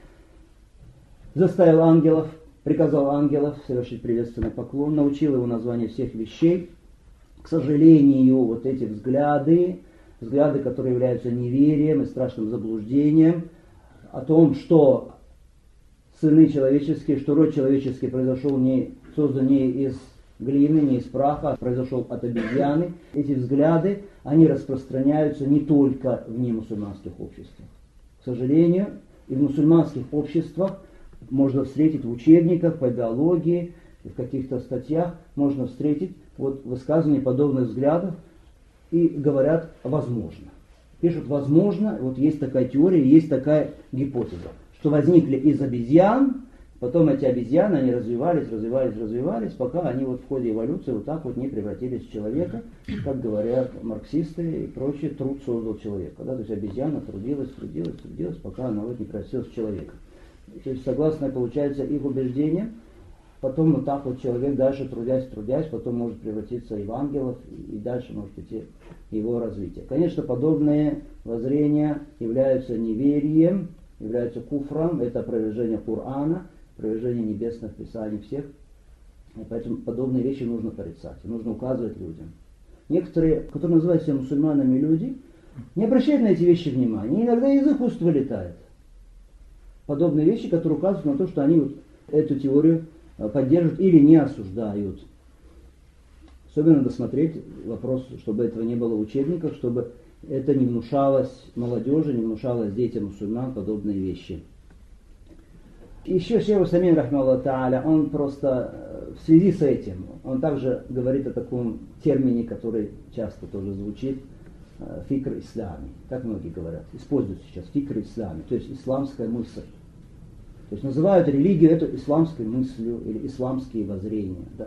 заставил ангелов, приказал ангелов совершить приветственный поклон, научил его названию всех вещей. К сожалению, вот эти взгляды, которые являются неверием и страшным заблуждением, о том, что сыны человеческие, что род человеческий произошел создан не из глины, не из праха, а произошел от обезьяны. Эти взгляды, они распространяются не только в немусульманских обществах. К сожалению, и в мусульманских обществах можно встретить в учебниках по биологии, в каких-то статьях можно встретить высказывания подобных взглядов и говорят «возможно». Пишут «возможно», вот есть такая теория, есть такая гипотеза, что возникли из обезьян, потом эти обезьяны, они развивались, пока они в ходе эволюции так не превратились в человека, как говорят марксисты и прочие, труд создал человека. Да? То есть обезьяна трудилась, пока она не превратилась в человека. То есть согласно, получается, их убеждениям, потом человек дальше трудясь, потом может превратиться и в ангелов, и дальше может идти его развитие. Конечно, подобные воззрения являются неверием, являются куфром, это опровержение Корана, опровержение небесных писаний всех. И поэтому подобные вещи нужно порицать, нужно указывать людям. Некоторые, которые называют себя мусульманами люди, не обращают на эти вещи внимания, иногда из их уст вылетает. Подобные вещи, которые указывают на то, что они эту теорию поддерживают или не осуждают. Особенно надо смотреть вопрос, чтобы этого не было в учебниках, чтобы это не внушалось молодежи, не внушалось детям мусульман подобные вещи. Еще Шейх Усаймин, рахмаллаху тааля, он просто в связи с этим, он также говорит о таком термине, который часто тоже звучит, фикр ислами. Так многие говорят, используют сейчас фикр ислами, то есть исламская мысль. То есть называют религию это исламской мыслью или исламские воззрения. Да?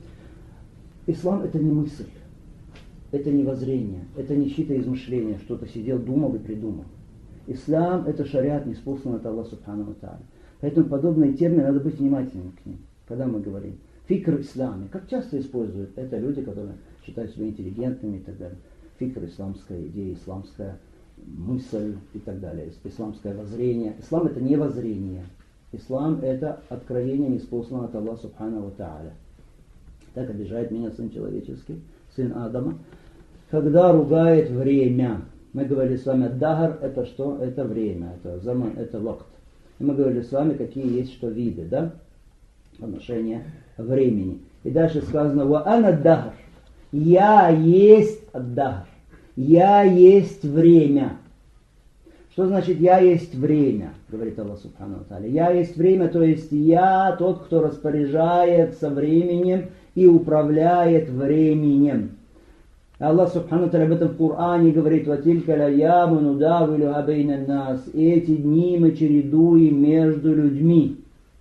Ислам это не мысль, это не воззрение, это не чьи-то измышления, что-то сидел, думал и придумал. Ислам это шариат, ниспосланный от Аллаха субхану ва тааля. Поэтому подобные термины надо быть внимательными к ним, когда мы говорим. Фикр ислами, как часто используют это люди, которые считают себя интеллигентными и так далее. Фикр исламская идея, исламская мысль и так далее, исламское воззрение. Ислам это не воззрение. Ислам это откровение, ниспосланное от Аллаха субхану ва тааля. Так обижает меня сын человеческий, сын Адама, когда ругает время. Мы говорили с вами, дагар это что? Это время, это заман, это вакт. И мы говорили с вами, какие есть что виды, да? Отношения времени. И дальше сказано, ва ана дагар. Я есть дагар. Я есть время. Что значит я есть время? Говорит Аллах субхану ва тааля. Я есть время, то есть я тот, кто распоряжается временем и управляет временем. Аллах субхану ва тааля об этом в Коране говорит: «Ватилька лаяму нудавилюха бейна нас». Эти дни мы чередуем между людьми.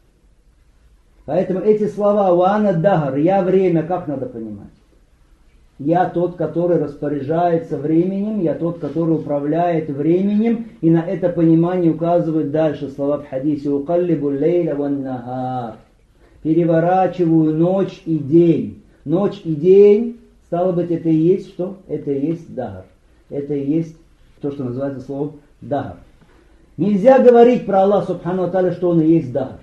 Поэтому эти слова «Вана дагар», «я время», как надо понимать? Я тот, который распоряжается временем, я тот, который управляет временем, и на это понимание указывают дальше слова в хадисе «Укаллибу лейля ван нахар». Переворачиваю ночь и день. Ночь и день, стало быть, это и есть что? Это и есть дагар. Это и есть то, что называется словом дагар. Нельзя говорить про Аллаха субхану ва тааля, что Он и есть дагар.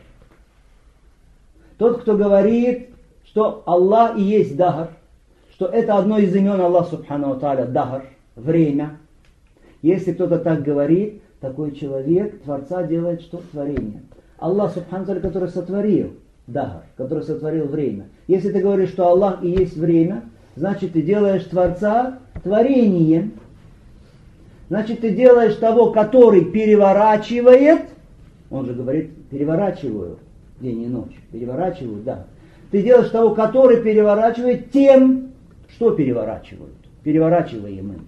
Тот, кто говорит, что Аллах и есть дагар, что это одно из имен Аллаха субхану ва тааля, дагар, время. Если кто-то так говорит, такой человек Творца делает что? Творение. Аллах субхану ва тааля, который сотворил дагар, который сотворил время. Если ты говоришь, что Аллах и есть время, значит ты делаешь Творца творением. Значит ты делаешь того, который переворачивает, он же говорит, переворачиваю день и ночь, переворачиваю, да. Ты делаешь того, который переворачивает тем, что переворачивают, переворачиваемым.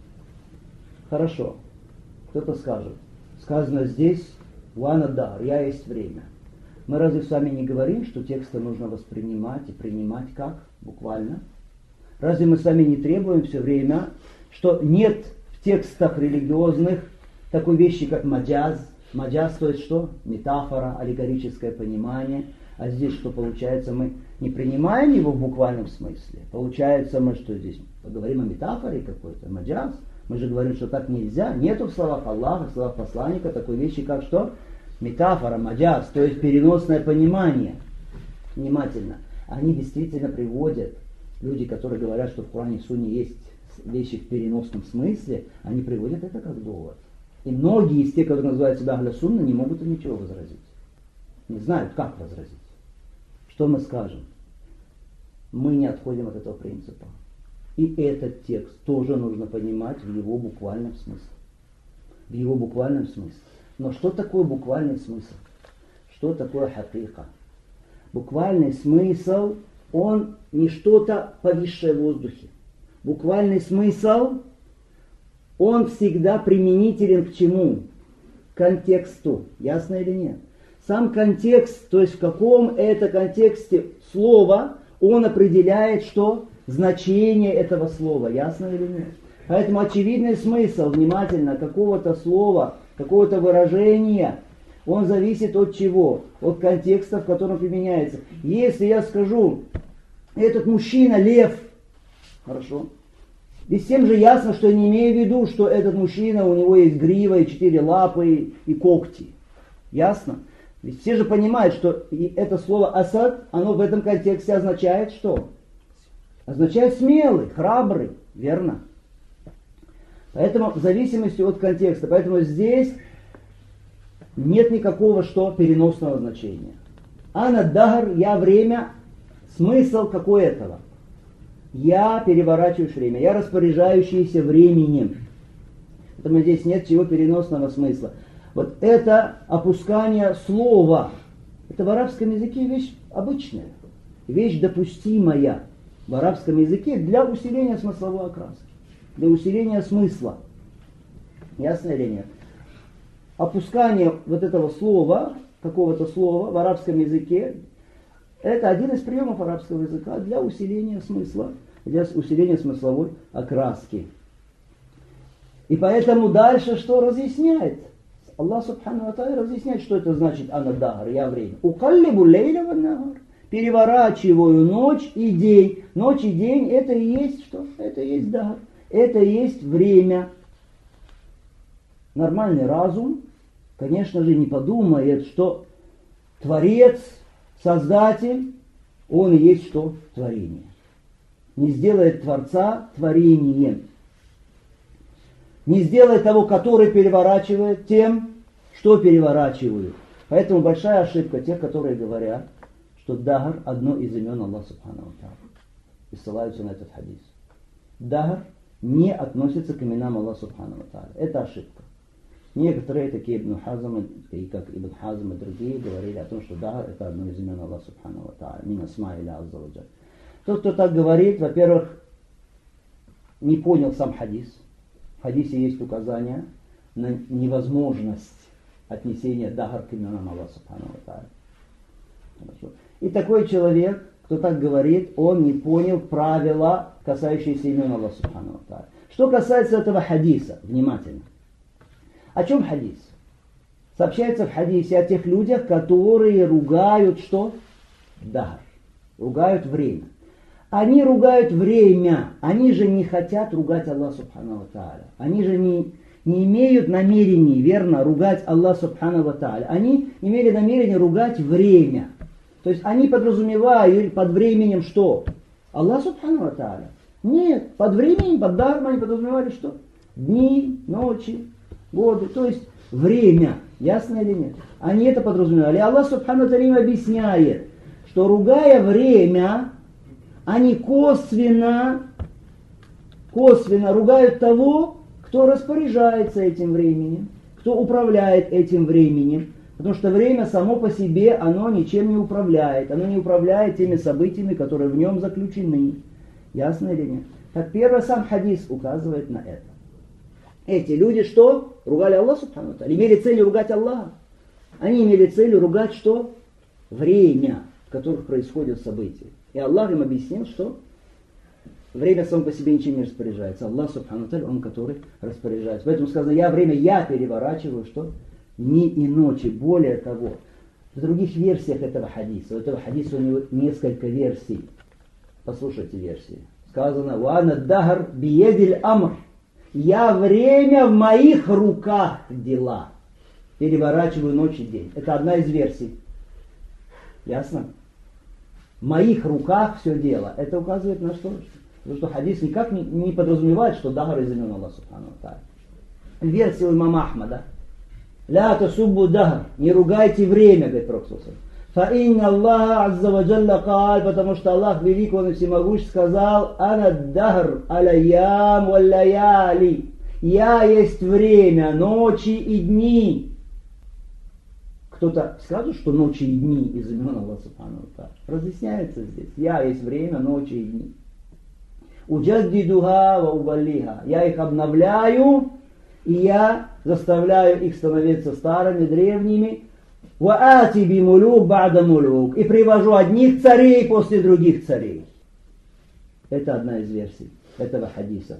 Хорошо, кто-то скажет, сказано здесь, «Вана дар», «я есть время». Мы разве с вами не говорим, что тексты нужно воспринимать и принимать как? Буквально. Разве мы с вами не требуем все время, что нет в текстах религиозных такой вещи, как маджаз? Маджаз, то есть что? Метафора, аллегорическое понимание. А здесь что получается? Мы не принимаем его в буквальном смысле. Получается, мы что здесь? Поговорим о метафоре какой-то, маджаз. Мы же говорим, что так нельзя. Нету в словах Аллаха, в словах посланника такой вещи, как что? Метафора, маджаз, то есть переносное понимание. Внимательно. Они действительно приводят, люди, которые говорят, что в Коране и Сунне есть вещи в переносном смысле, они приводят это как довод. И многие из тех, которые называют себя ахля сунна, не могут им ничего возразить. не знают, как возразить. Что мы скажем? Мы не отходим от этого принципа. И этот текст тоже нужно понимать в его буквальном смысле. В его буквальном смысле. Но что такое буквальный смысл? Что такое хакика? Буквальный смысл, он не что-то повисшее в воздухе. Буквальный смысл, он всегда применителен к чему? К контексту. Ясно или нет? Сам контекст, то есть в каком это контексте слова, он определяет, что значение этого слова. Ясно или нет? Поэтому очевидный смысл внимательно какого-то слова, какого-то выражения, он зависит от чего? От контекста, в котором применяется. Если я скажу, этот мужчина лев, хорошо. И всем же ясно, что я не имею в виду, что этот мужчина, у него есть грива и 4 лапы и когти. Ясно? Ведь все же понимают, что это слово асад, оно в этом контексте означает что? Означает смелый, храбрый, верно? Поэтому в зависимости от контекста. Поэтому здесь нет никакого что переносного значения. Ана дагр, я время, смысл какой этого? Я переворачиваю время, я распоряжающийся временем. Поэтому здесь нет чего переносного смысла. Вот это опускание слова, это в арабском языке вещь обычная, вещь допустимая в арабском языке для усиления смысловой окраски, для усиления смысла. Ясно или нет? Опускание вот этого слова, какого-то слова в арабском языке, это один из приемов арабского языка для усиления смысла, для усиления смысловой окраски. И поэтому дальше что разъясняет? Аллах Субхану ва Тааля разъясняет, что это значит ана-дагр, я время. Укаллибу лейля ван-нагар. Переворачиваю ночь и день. Ночь и день это и есть что? Это и есть дагр. Это и есть время. Нормальный разум, конечно же, не подумает, что Творец, Создатель, он и есть что? Творение. Не сделает Творца творением. Не сделает того, который переворачивает, тем, что переворачивают. Поэтому большая ошибка тех, которые говорят, что дагр одно из имен Аллаха Субхану ва Тааля. И ссылаются на этот хадис. Дагр не относится к именам Аллаха Субхану ва Тааля. Это ошибка. Некоторые, такие Ибн Хазм, и как Ибн Хазм и другие, говорили о том, что дагр это одно из имен Аллаха Субхану ва Тааля. Мин асма илля азза ва джаль. Тот, кто так говорит, во-первых, не понял сам хадис. В хадисе есть указание на невозможность отнесения дагр к именам Аллаха Субхану ва Тааля. Хорошо. И такой человек, кто так говорит, он не понял правила, касающиеся имен Аллаха Субхану ва Тааля. Что касается этого хадиса, внимательно. О чем хадис? Сообщается в хадисе о тех людях, которые ругают что? Дагр. Ругают время. Они ругают время. Они же не хотят ругать Аллаха Субхану ва Тааля. Они же не имеют намерений, верно, ругать Аллаха Субхану ва Тааля. Они имели намерение ругать время. То есть они подразумевают под временем что? Аллах Субхану ва Тааля. Нет, под временем, под даром они подразумевали что? Дни, ночи, годы, то есть время. Ясно или нет? Они это подразумевали. Аллах Субхану ва Тааля объясняет, что ругая время, они косвенно ругают того, кто распоряжается этим временем, кто управляет этим временем. Потому что время само по себе, оно ничем не управляет. Оно не управляет теми событиями, которые в нем заключены. Ясно или нет? Так первый сам хадис указывает на это. Эти люди что? Ругали Аллаха Субхану ва Тааля. Имели целью ругать Аллаха. Они имели целью ругать что? Время, в которых происходят события. И Аллах им объяснил, что время само по себе ничем не распоряжается. Аллах Субхану ва Тааля, он который распоряжается. Поэтому сказано, я переворачиваю, что? Дни и ночи. Более того, в других версиях этого хадиса, у этого хадиса у него несколько версий. Послушайте версии. Сказано, «Вана дагр биедиль амр». Я время в моих руках дела. Переворачиваю ночь и день. Это одна из версий. Ясно? В моих руках все дело. Это указывает на что? Потому что хадис никак не подразумевает, что дагр из имен Аллаха Субхану ва Тааля. Версия у имама Ахмада. Ля тасуббу дахр. Не ругайте время, говорит Пророк. Фаинна Аллаха азза ва джалла каль, потому что Аллах велик, Он и всемогущ, сказал: Ана дахр алаям ва лаяли. Я есть время, ночи и дни. Кто-то скажет, что ночи и дни из имен Аллаха Субхану ва Тааля. Разъясняется здесь. Я есть время, ночи и дни. Уджаддидуха ва убаллиха. Я их обновляю, и я заставляю их становиться старыми, древними. Ва ати би мулук ба'да мулук. И привожу одних царей после других царей. Это одна из версий этого хадиса.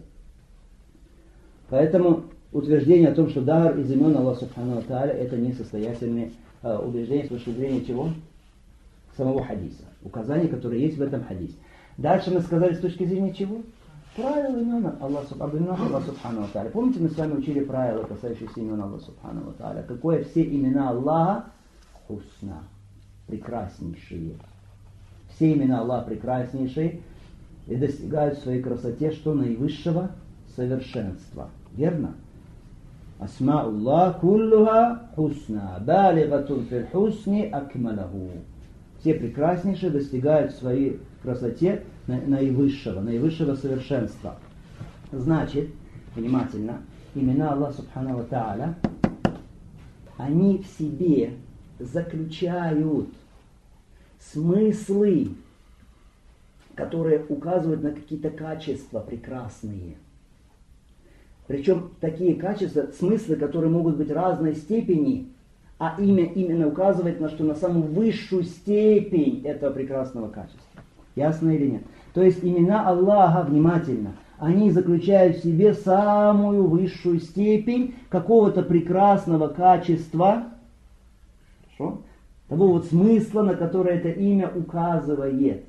Поэтому утверждение о том, что дахр из имен Аллаха Субхану ва Тааля, это несостоятельное убеждение с точки зрения чего? Самого хадиса. Указания, которые есть в этом хадисе. Дальше мы сказали с точки зрения чего? Правила имен Аллаха Субхану ва Тааля. Помните, мы с вами учили правила, касающиеся имен Аллаха Субхану ва Тааля? Какое все имена Аллаха? Хусна. Прекраснейшие. Все имена Аллаха прекраснейшие и достигают в своей красоте что? Наивысшего совершенства. Верно? Асма'уллах куллуха хусна. Балигатун фил хусни акмалаху. Все прекраснейшие достигают в своей красоте наивысшего совершенства. Значит, внимательно, имена Аллаха Субхану ва Тааля, они в себе заключают смыслы, которые указывают на какие-то качества прекрасные. Причем такие качества, смыслы, которые могут быть разной степени, а имя именно указывает на что? На самую высшую степень этого прекрасного качества. Ясно или нет? То есть имена Аллаха, внимательно, они заключают в себе самую высшую степень какого-то прекрасного качества, хорошо? Того вот смысла, на который это имя указывает.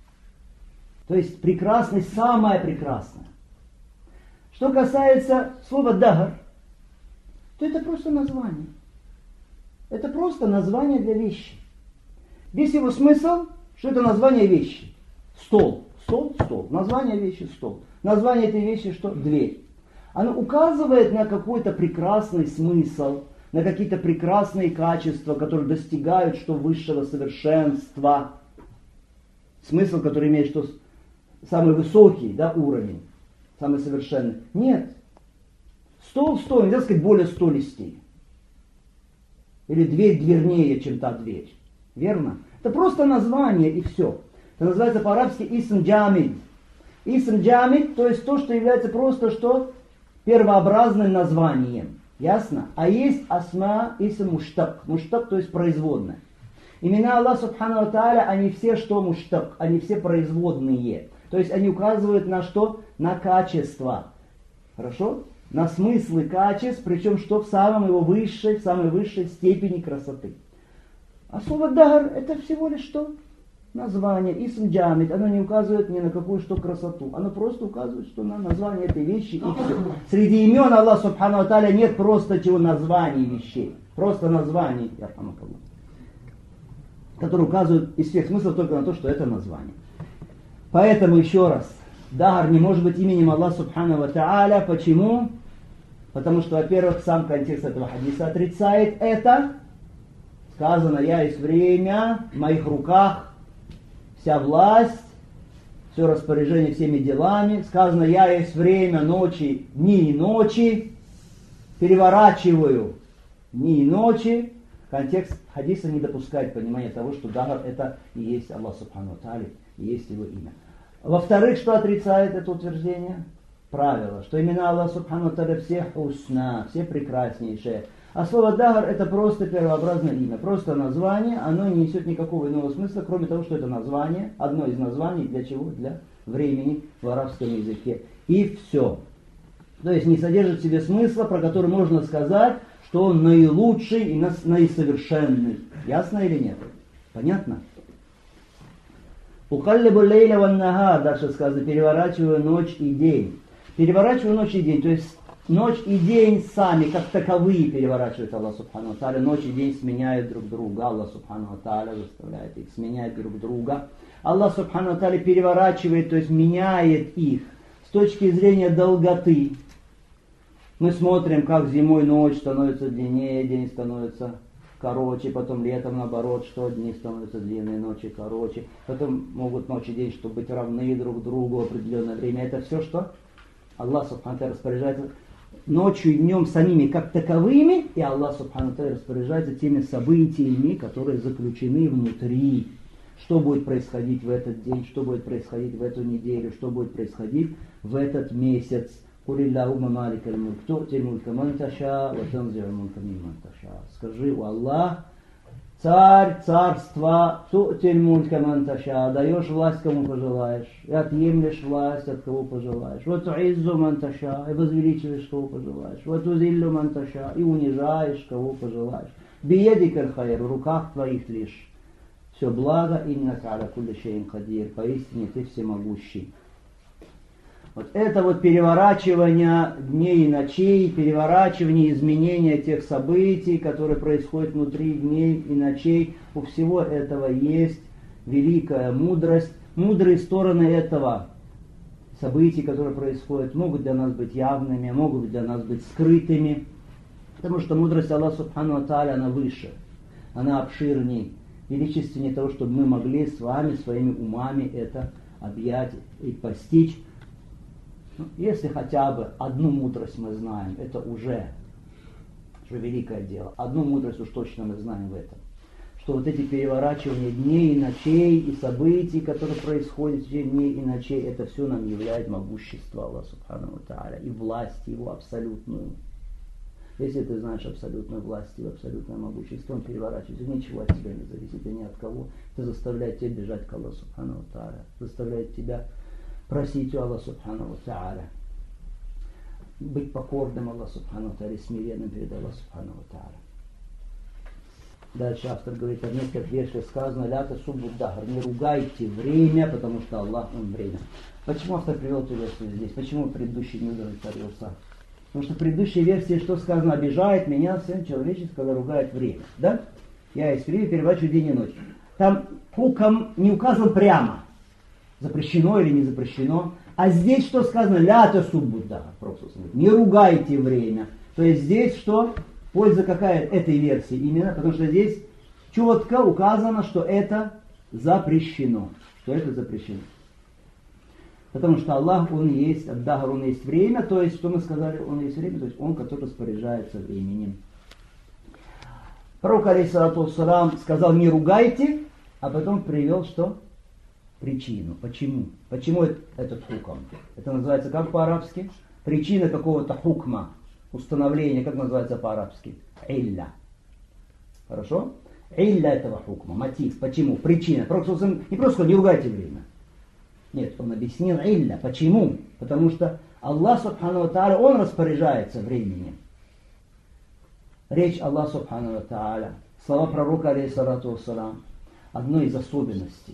То есть прекрасность самая прекрасная. Что касается слова дахр, то это просто название. Это просто название для вещи. Весь его смысл, что это название вещи. Стол. Стол, стол. Название вещи, стол. Название этой вещи что? Дверь. Оно указывает на какой-то прекрасный смысл, на какие-то прекрасные качества, которые достигают что высшего совершенства. Смысл, который имеет что самый высокий, да, уровень, самый совершенный. Нет. Стол, стол, нельзя сказать более 100 листей. Или дверь двернее, чем та дверь. Верно? Это просто название и все. Это называется по-арабски исм джамид. Исм джамид, то есть то, что является просто что? Первообразным названием. Ясно? А есть асма исм муштак. Муштак, то есть производная. Имена Аллаха Субхану ва Тааля, они все что муштак? Они все производные. То есть они указывают на что? На качество. Хорошо? На смыслы качеств, причем что в самой высшей степени красоты. А слово дахр это всего лишь что? Название, исм джамид, оно не указывает ни на какую что красоту. Оно просто указывает, что на название этой вещи и все. Среди имен Аллаха Субхану ва Тааля нет просто чего названий вещей. Просто названий, которые указывают из всех смыслов только на то, что это название. Поэтому еще раз, дахр не может быть именем Аллаха Субхану ва Тааля. Почему? Потому что, во-первых, сам контекст этого хадиса отрицает это. Сказано, я есть время, в моих руках вся власть, все распоряжение всеми делами. Сказано, я есть время, ночи, дни и ночи. Переворачиваю дни и ночи. Контекст хадиса не допускает понимания того, что дахр это и есть Аллах Субхану ва Тааля, и есть его имя. Во-вторых, что отрицает это утверждение? Правило, что имена Аллаха Субхану ва Тааля все хусна, все прекраснейшие. А слово дахр это просто первообразное имя, просто название, оно не несет никакого иного смысла, кроме того, что это название, одно из названий для чего? Для времени в арабском языке. И все. То есть не содержит в себе смысла, про который можно сказать, что он наилучший и наисовершенный. Ясно или нет? Понятно? Укаллибу лейля ван нахар, дальше сказано, переворачиваю ночь и день. Переворачиваю ночь и день, то есть ночь и день сами, как таковые, переворачивает Аллах Субхану ва Тааля. Ночь и день сменяют друг друга. Аллах Субхану ва Тааля заставляет их сменять друг друга. Аллах Субхану ва Тааля переворачивает, то есть меняет их с точки зрения долготы. Мы смотрим, как зимой ночь становится длиннее, день становится короче, потом летом наоборот, что дни становятся длиннее, ночи короче, потом могут ночь и день, чтобы быть равны друг другу в определенное время. Это все, что Аллах Субхану ва Тааля распоряжается ночью и днем самими как таковыми, и Аллах Субхану ва Тааля распоряжается теми событиями, которые заключены внутри. Что будет происходить в этот день, что будет происходить в эту неделю, что будет происходить в этот месяц. Скажи, о Аллах, царь, царство, даешь власть кому пожелаешь, и отъемлешь власть от кого пожелаешь. И возвеличиваешь кого пожелаешь. И унижаешь кого пожелаешь. В руках твоих лишь все благо, иннака аля кулли шейин кадир, поистине ты всемогущий. Вот это вот переворачивание дней и ночей, переворачивание, изменение тех событий, которые происходят внутри дней и ночей, у всего этого есть великая мудрость. Мудрые стороны этого событий, которые происходят, могут для нас быть явными, могут для нас быть скрытыми, потому что мудрость Аллаха Субхану ва Тааля, она выше, она обширней, величественнее того, чтобы мы могли с вами, своими умами это объять и постичь. Если хотя бы одну мудрость мы знаем, это уже великое дело. Одну мудрость уж точно мы знаем в этом. Что вот эти переворачивания дней и ночей, и событий, которые происходят в течение дней и ночей, это все нам являет могущество Аллаха Субхану ва Тааля и власть Его абсолютную. Если ты знаешь абсолютную власть и абсолютное могущество, он переворачивается, ничего от тебя не зависит, и ни от кого. Это заставляет тебя бежать к Аллаху Субхану ва Тааля, заставляет тебя просить у Аллаха Субхану ва Тааля, быть покорным Аллаху Субхану ва Тааля, смиренным перед Аллахом Субхану ва Тааля. Дальше автор говорит, в нескольких вершах сказано, ля тасуббу дахр, не ругайте время, потому что Аллах, он время. Почему автор привел эту версию здесь? Почему предыдущий не удовлетворился? Потому что в предыдущей версии что сказано? Обижает меня сын человеческий, когда ругает время. Да? Я из время переворачиваю день и ночь. Там хукам не указан прямо, запрещено или не запрещено. А здесь что сказано? Ля тасуббу дахр, не ругайте время. То есть здесь что? Польза какая этой версии именно? Потому что здесь четко указано, что это запрещено. Что это запрещено. Потому что Аллах, Он есть, Ад-Дахр, Он есть время, то есть, что мы сказали, Он есть время, то есть Он, который распоряжается временем. Пророк, алейхиссалату вассалам, сказал, не ругайте, а потом привел что? Причину. Почему? Почему этот хукм? Это называется как по-арабски? Причина какого-то хукма, установления, как называется по-арабски? Илля. Хорошо? Илля этого хукма, мотив. Почему? Причина. Пророк не просто сказал, не ругайте время. Нет, он объяснил илля. Почему? Потому что Аллах Субхану ва Тааля, Он распоряжается временем. Речь Аллаха Субхану ва Тааля, слова пророка, алейхиссалату вассалам, одной из особенностей.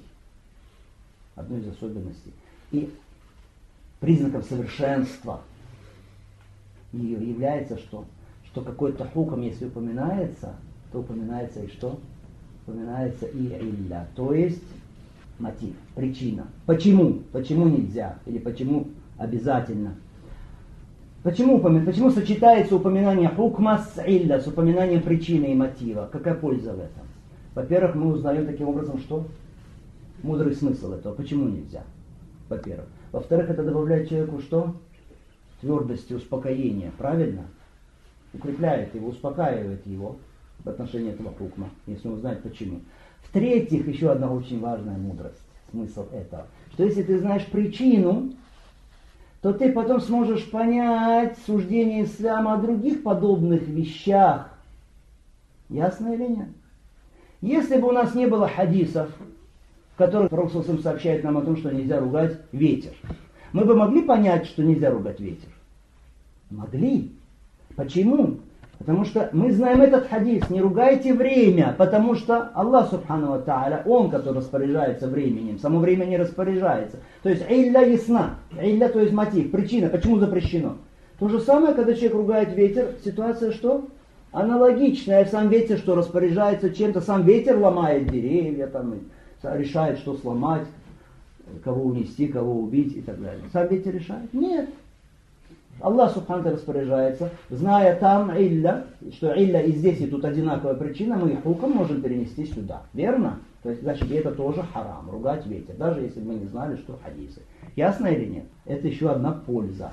И признаком совершенства ее является что? Что какой-то хукм, если упоминается, то упоминается и что? Упоминается и илля. То есть мотив, причина. Почему? Почему нельзя? Или почему обязательно? Почему сочетается упоминание хукма с илля, с упоминанием причины и мотива? Какая польза в этом? Во-первых, мы узнаем таким образом, что? Мудрый смысл этого. Почему нельзя? Во-первых. Во-вторых, это добавляет человеку что? Твердости, успокоения. Правильно? Укрепляет его, успокаивает его в отношении этого хукма, если он знает почему. В-третьих, еще одна очень важная мудрость, смысл этого, что если ты знаешь причину, то ты потом сможешь понять суждение ислама о других подобных вещах. Ясно или нет? Если бы у нас не было хадисов, в которых Пророк сообщает нам о том, что нельзя ругать ветер, мы бы могли понять, что нельзя ругать ветер? Могли. Почему? Потому что мы знаем этот хадис, не ругайте время, потому что Аллах Субхану ва Тааля, Он, который распоряжается временем, само время не распоряжается. То есть илля ясна, илля то есть мотив, причина, почему запрещено. То же самое, когда человек ругает ветер, ситуация что? Аналогичная, сам ветер что распоряжается чем-то, сам ветер ломает деревья, там, решает, что сломать, кого унести, кого убить и так далее. Сам ветер решает? Нет. Аллах субхану распоряжается, зная там илля, что илля и здесь и тут одинаковая причина, мы их хуком можем перенести сюда. Верно? То есть, значит, это тоже харам, ругать ветер, даже если мы не знали, что хадисы. Ясно или нет? Это еще одна польза.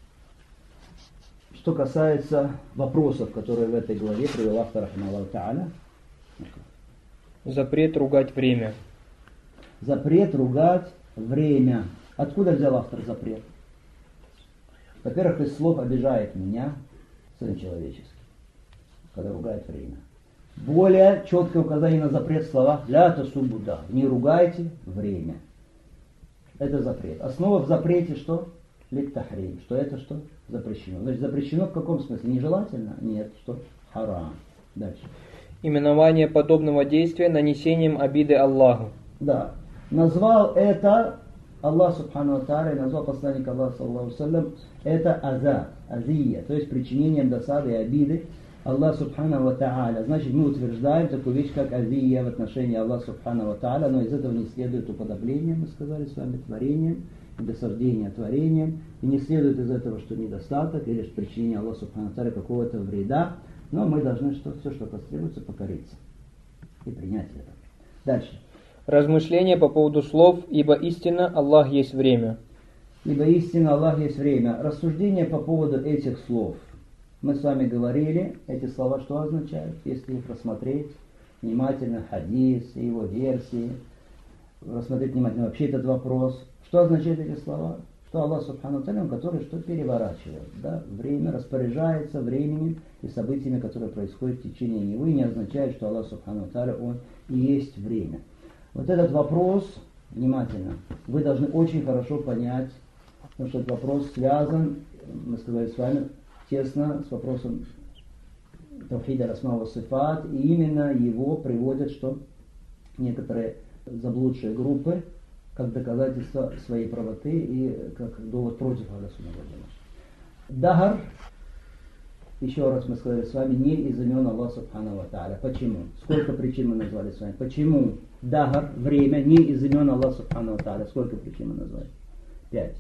Что касается вопросов, которые в этой главе привел автор рахимахуллаху та'аля. Запрет ругать время. Запрет ругать время. Откуда взял автор запрет? Во-первых, из слов «обижает меня», сын человеческий, когда ругает время. Более четкое указание на запрет в словах «ля тасубуда», не ругайте время. Это запрет. Основа в запрете что? Литтахрим. Что это что? Запрещено. Значит, запрещено в каком смысле? Нежелательно? Нет. Что? Харам. Дальше. Именование подобного действия нанесением обиды Аллаху. Да. Назвал это Аллах субхану ва тааля, назвал посланник Аллаха саллаллаху алейхи ва саллям, это аза, азия, то есть причинением досады и обиды Аллах субхану ва тааля. Значит, мы утверждаем такую вещь, как азия в отношении Аллаха субхану ва тааля, но из этого не следует уподобление, мы сказали с вами, творением, и досаждение творением, и не следует из этого, что недостаток, или же причинение Аллаха субхану ва тааля какого-то вреда, но мы должны все, что потребуется, покориться и принять это. Дальше. Размышления по поводу слов «Ибо истинно Аллах есть время». Ибо истинно Аллах есть время. Рассуждение по поводу этих слов. Мы с вами говорили, эти слова что означают? Если их рассмотреть внимательно, хадис и его версии, рассмотреть внимательно вообще этот вопрос. Что означают эти слова? Что Аллах субхану та'аля, который что переворачивает, да? Время, распоряжается временем и событиями, которые происходят в течение него, и не означает, что Аллах субхану та'аля, он и есть время. Вот этот вопрос, внимательно, вы должны очень хорошо понять, потому что этот вопрос связан, мы сказали с вами, тесно с вопросом тавхида асма ва сифат, и именно его приводят, что некоторые заблудшие группы, как доказательство своей правоты и как довод против Аллаха. Дахар, еще раз мы сказали с вами, не из имен Аллаха субхану ва тааля. Почему? Сколько причин мы назвали с вами? Почему дахар, время, не из имен Аллаха субхану ва тааля? Сколько причин мы назвали? 5.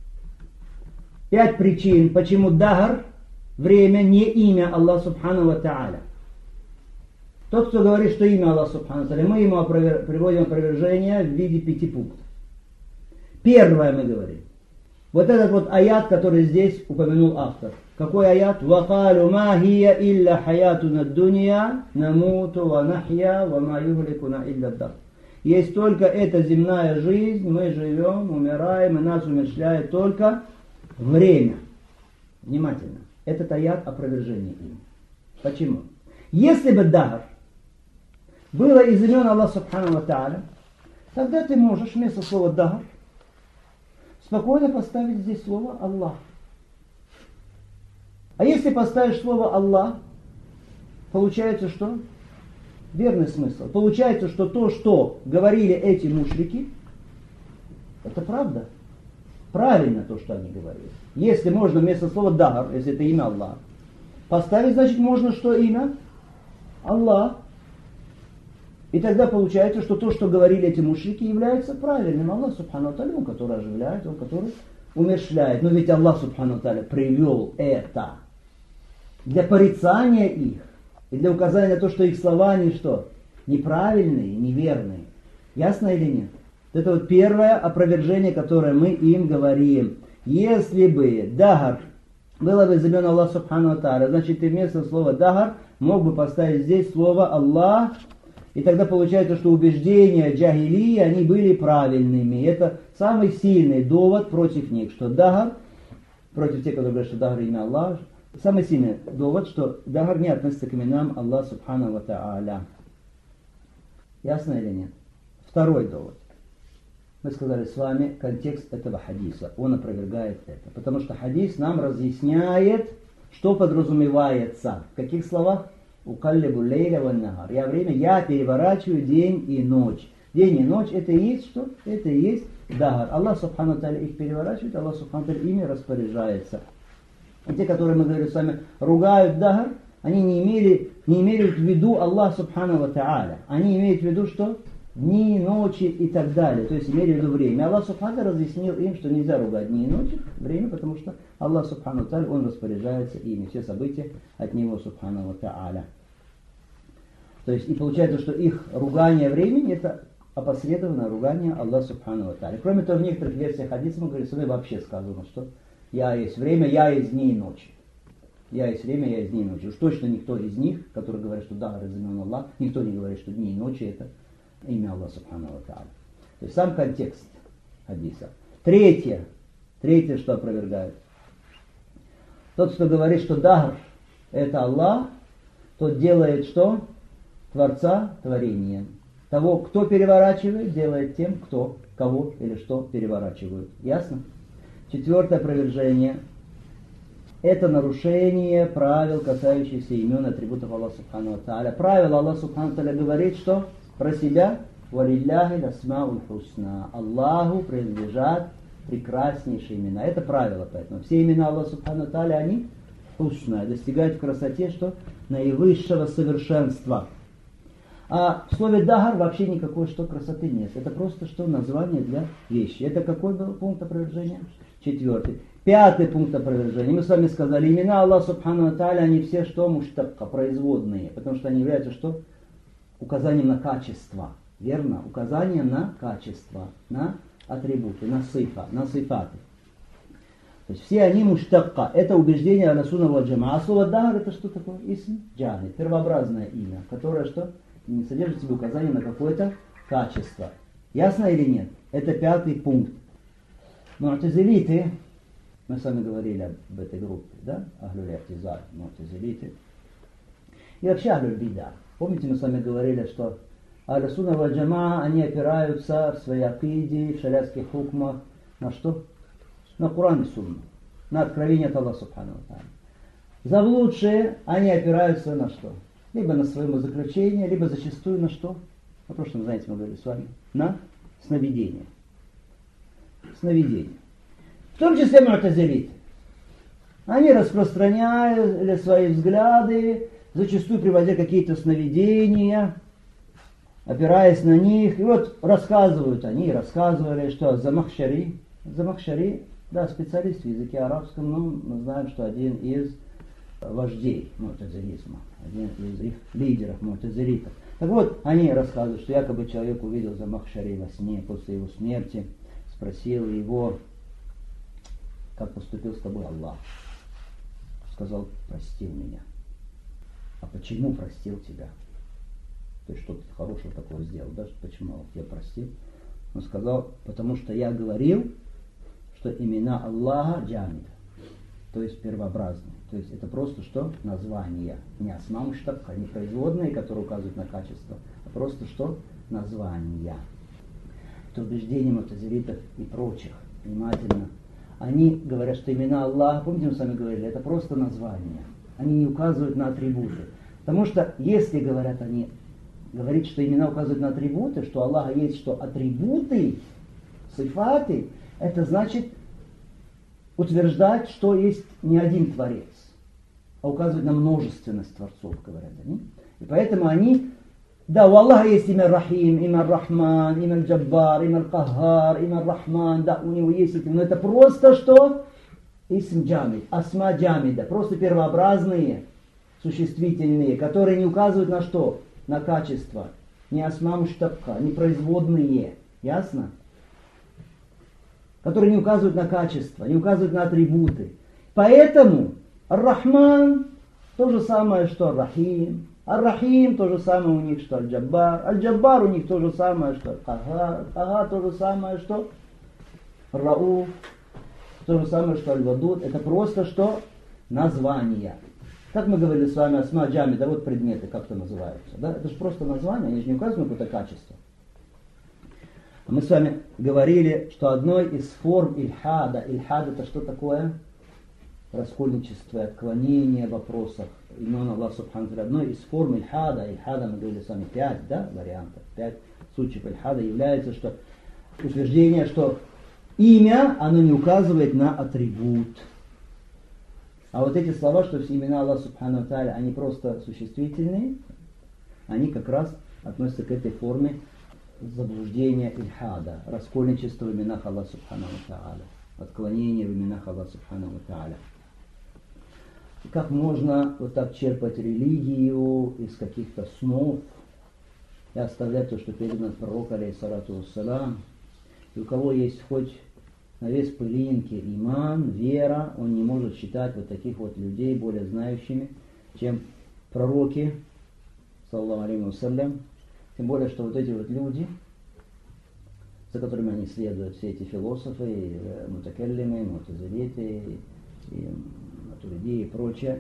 5 причин, почему дахар, время, не имя Аллаха субхану ва тааля. Тот, кто говорит, что имя Аллаха субхану ва тааля, мы ему приводим опровержение в виде 5 пунктов. Первое мы говорим. Вот этот вот аят, который здесь упомянул автор. Какой аят? وَقَالُوا مَا هِيَ إِلَّا حَيَاتُنَا الدُّنْيَا نَمُوتُ وَنَحْيَا وَمَا يُهْلِكُنَا إِلَّا الدَّهْرُ. Есть только эта земная жизнь, мы живем, умираем, и нас умерщвляет только время. Внимательно. Этот аят опровержение им. Почему? Если бы дахар было из имен Аллаха субхану ва тааля, тогда ты можешь вместо слова дахар спокойно поставить здесь слово Аллах. А если поставишь слово Аллах, получается что? Верный смысл. Получается, что то, что говорили эти мушрики, это правда. Правильно то, что они говорили. Если можно вместо слова дахар, если это имя Аллах, поставить, значит, можно что имя? Аллах. И тогда получается, что то, что говорили эти мушрики, является правильным. Аллах субхану ва тааля, он, который оживляет, он, который умерщвляет. Но ведь Аллах субхану ва тааля привел это для порицания их и для указания на то, что их слова они что? Неправильные, неверные. Ясно или нет? Это вот первое опровержение, которое мы им говорим. Если бы дахар было бы из имен Аллаха субхану ва тааля, значит, ты вместо слова дахар мог бы поставить здесь слово Аллах. И тогда получается, что убеждения джахилии, они были правильными. Это самый сильный довод против них, что дахар, против тех, которые говорят, что дахар имя Аллах, самый сильный довод, что дахар не относится к именам Аллаха субхану ва тааля. Ясно или нет? Второй довод. Мы сказали с вами контекст этого хадиса. Он опровергает это. Потому что хадис нам разъясняет, что подразумевается. В каких словах? Укаллибу лейля ван нахар. Я переворачиваю день и ночь. День и ночь это и есть что? Это и есть дахар. Аллах субхану ва тааля их переворачивает, Аллах субхану ва тааля ими распоряжается. И те, которые мы говорили с вами, ругают дахар, они не имеют в виду Аллах субхану ва тааля. Они имеют в виду что? дни, ночи и так далее. То есть имели в виду время. Аллах Субхану разъяснил им, что нельзя ругать дни и ночи, время, потому что Аллах Субхану Тааля, Он распоряжается ими. Все события от Него Субхану Тааля. То есть и получается, что их ругание времени это опосредованное ругание Аллаха Субхану Тааля. Кроме того, в некоторых версиях хадиса мы говорим, что вообще сказано, что я есть время, я есть дни и ночи. Я есть время, я есть дни и ночи. Уж точно никто из них, которые говорят, что да, разумен Аллах, никто не говорит, что дни и ночи это имя Аллаха Субхану Тааля. То есть сам контекст хадиса. Третье, что опровергает. Тот, кто говорит, что Дахр это Аллах, тот делает что? Творца творением. Того, кто переворачивает, делает тем, кто, кого или что переворачивают. Ясно? Четвертое опровержение. Это нарушение правил, касающихся имен и атрибутов Аллаха Субхану Тааля. Правило Аллаха Субхану Тааля говорит, что про себя «Валилляхи ласмауль хусна». Аллаху принадлежат прекраснейшие имена. Это правило, поэтому все имена Аллаха Субхану Тааля, они хусна, достигают в красоте, что наивысшего совершенства. А в слове «дахар» вообще никакой что красоты нет. Это просто что название для вещи. Это какой был пункт опровержения? Четвертый. Пятый пункт опровержения. Мы с вами сказали, имена Аллаха Субхану Тааля, они все что? Муштакка, производные. Потому что они являются что? Указанием на качество. Верно? Указанием на качество, на атрибуты, на сифа, на сифаты. То есть все они муштакка. Это убеждение Расуна валь Джамаа. А слово «дахар» это что такое? Исм джамид. Первообразное имя, которое что? Не содержит в себе указание на какое-то качество. Ясно или нет? Это пятый пункт. Му'тазилиты, мы с вами говорили об этой группе, да? Ахлюль-Ихтизаль, му'тазилиты. И вообще Ахлюль-Бида. Помните, мы с вами говорили, что Ахлюс-Сунна валь Джамаа, они опираются в своей акиде, в шариатских хукмах на что? На Куран и Сунну. На откровение от Аллаха Субхану Тааля. Заблудшие, они опираются на что? Либо на своему заключению, либо зачастую на что? На прошлом занятии мы говорили с вами. На сновидение. Сновидение. В том числе му'тазилиты. Они распространяли свои взгляды, зачастую приводя какие-то сновидения, опираясь на них. И вот рассказывают они, рассказывали, что Замахшари, да, специалист в языке арабском, но мы знаем, что один из вождей му'тазилизма, один из их лидеров му'тазилитов. Так вот, они рассказывают, что якобы человек увидел Замахшари во сне после его смерти, спросил его, как поступил с тобой Аллах. Сказал, простил меня. А почему простил тебя? То есть что-то хорошего такого сделал, да? Почему Аллах тебя простил? Он сказал, потому что я говорил, что имена Аллаха джамида, то есть первообразные. То есть это просто что? Название. Не асма муштакка, не производные, которые указывают на качество, а просто что? Названия. Это убеждение му'тазилитов и прочих. Внимательно. Они говорят, что имена Аллаха, помните, мы с вами говорили, это просто названия. Они не указывают на атрибуты. Потому что если говорят они, говорить, что имена указывают на атрибуты, что у Аллаха есть что атрибуты, сифаты, это значит утверждать, что есть не один Творец, а указывать на множественность Творцов, говорят они. И поэтому они, да, у Аллаха есть имя Рахим, имя Рахман, имя Джаббар, имя Кахар, имя Рахман, да, у него есть эти, но это просто что? Исм джамид, асма джамида, просто первообразные, существительные, которые не указывают на что? На качество. Не асма муштакка, не производные. Ясно? Которые не указывают на качество, не указывают на атрибуты. Поэтому Ар-Рахман то же самое, что Ар-Рахим. Ар-Рахим то же самое у них, что Аль-Джаббар. Аль-Джаббар у них то же самое, что Кахар. Кахар то же самое, что Рауф. То же самое, что Аль-Вадуд. Это просто что? Названия. Как мы говорили с вами, асма джамида, вот предметы, как это называются. Да? Это же просто название, они же не указывают на какое-то качество. Мы с вами говорили, что одной из форм ильхада это что такое? Раскольничество, отклонение в вопросах имен Аллаха Субхану Тааля. Одной из форм ильхада мы говорили с вами 5, да, вариантов, 5 случаев ильхада является, что утверждение, что имя, оно не указывает на атрибут. А вот эти слова, что все имена Аллаха Субхану Тааля, они просто существительные, они как раз относятся к этой форме заблуждения ильхада, раскольничества в именах Аллаха Субхану ва Тааля, отклонения в именах Аллаха Субхану ва Тааля. И как можно вот так черпать религию из каких-то снов и оставлять то, что передано от пророка, алейхиссалату вассалам. И у кого есть хоть на вес пылинки иман, вера, он не может считать вот таких вот людей более знающими, чем пророки, саллаллаху алейхи вассалям. Тем более, что вот эти вот люди, за которыми они следуют, все эти философы, мутакеллимы, мутазилиты, и матуридии и прочее,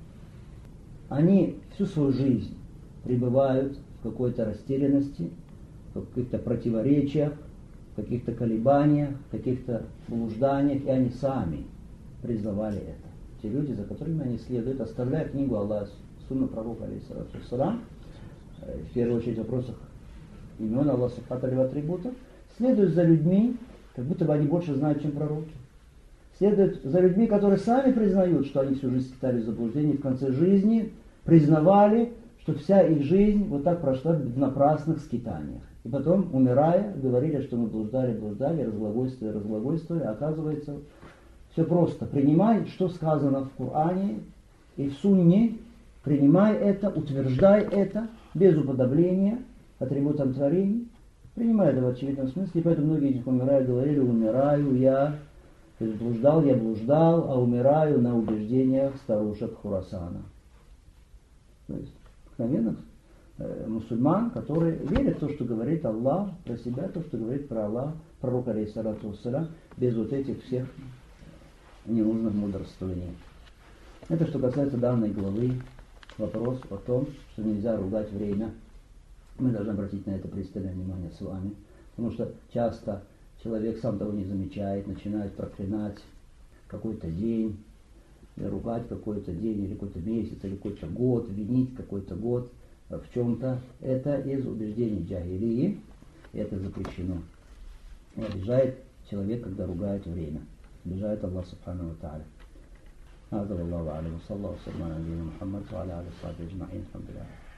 они всю свою жизнь пребывают в какой-то растерянности, в каких-то противоречиях, в каких-то колебаниях, в каких-то блужданиях, и они сами признавали это. Те люди, за которыми они следуют, оставляя книгу Аллаха, сунну пророка, алейхиссалату вассалам, в первую очередь в вопросах имен Аллаха субхану ва атрибутов, следуют за людьми, как будто бы они больше знают, чем пророки. Следуют за людьми, которые сами признают, что они всю жизнь скитали в заблуждении, в конце жизни признавали, что вся их жизнь вот так прошла в напрасных скитаниях. И потом, умирая, говорили, что мы блуждали, разглагольствовали, а оказывается, все просто. Принимай, что сказано в Коране и в Сунне, принимай это, утверждай это, без уподобления атрибутам творений. Принимай это в очевидном смысле, и поэтому многие из них умирают, говорили, умираю я, то есть я блуждал, а умираю на убеждениях старушек Хурасана. То есть обыкновенных мусульман, которые верят в то, что говорит Аллах про себя, то, что говорит про Аллах, пророк алейхиссалату вассалам, без вот этих всех ненужных мудрствований. Это что касается данной главы, вопрос о том, что нельзя ругать время. Мы должны обратить на это пристальное внимание с вами, потому что часто человек, сам того не замечает, начинает проклинать какой-то день, или ругать какой-то день, или какой-то месяц, или какой-то год, винить какой-то год в чем-то. Это из убеждений джахилии, это запрещено. И обижает человек, когда ругает время. Обижает Аллах субхану ва тааля. هذا والله أعلم وصلى الله وسلم على نبينا محمد وعلى آله وصحبه أجمعين الحمد لله.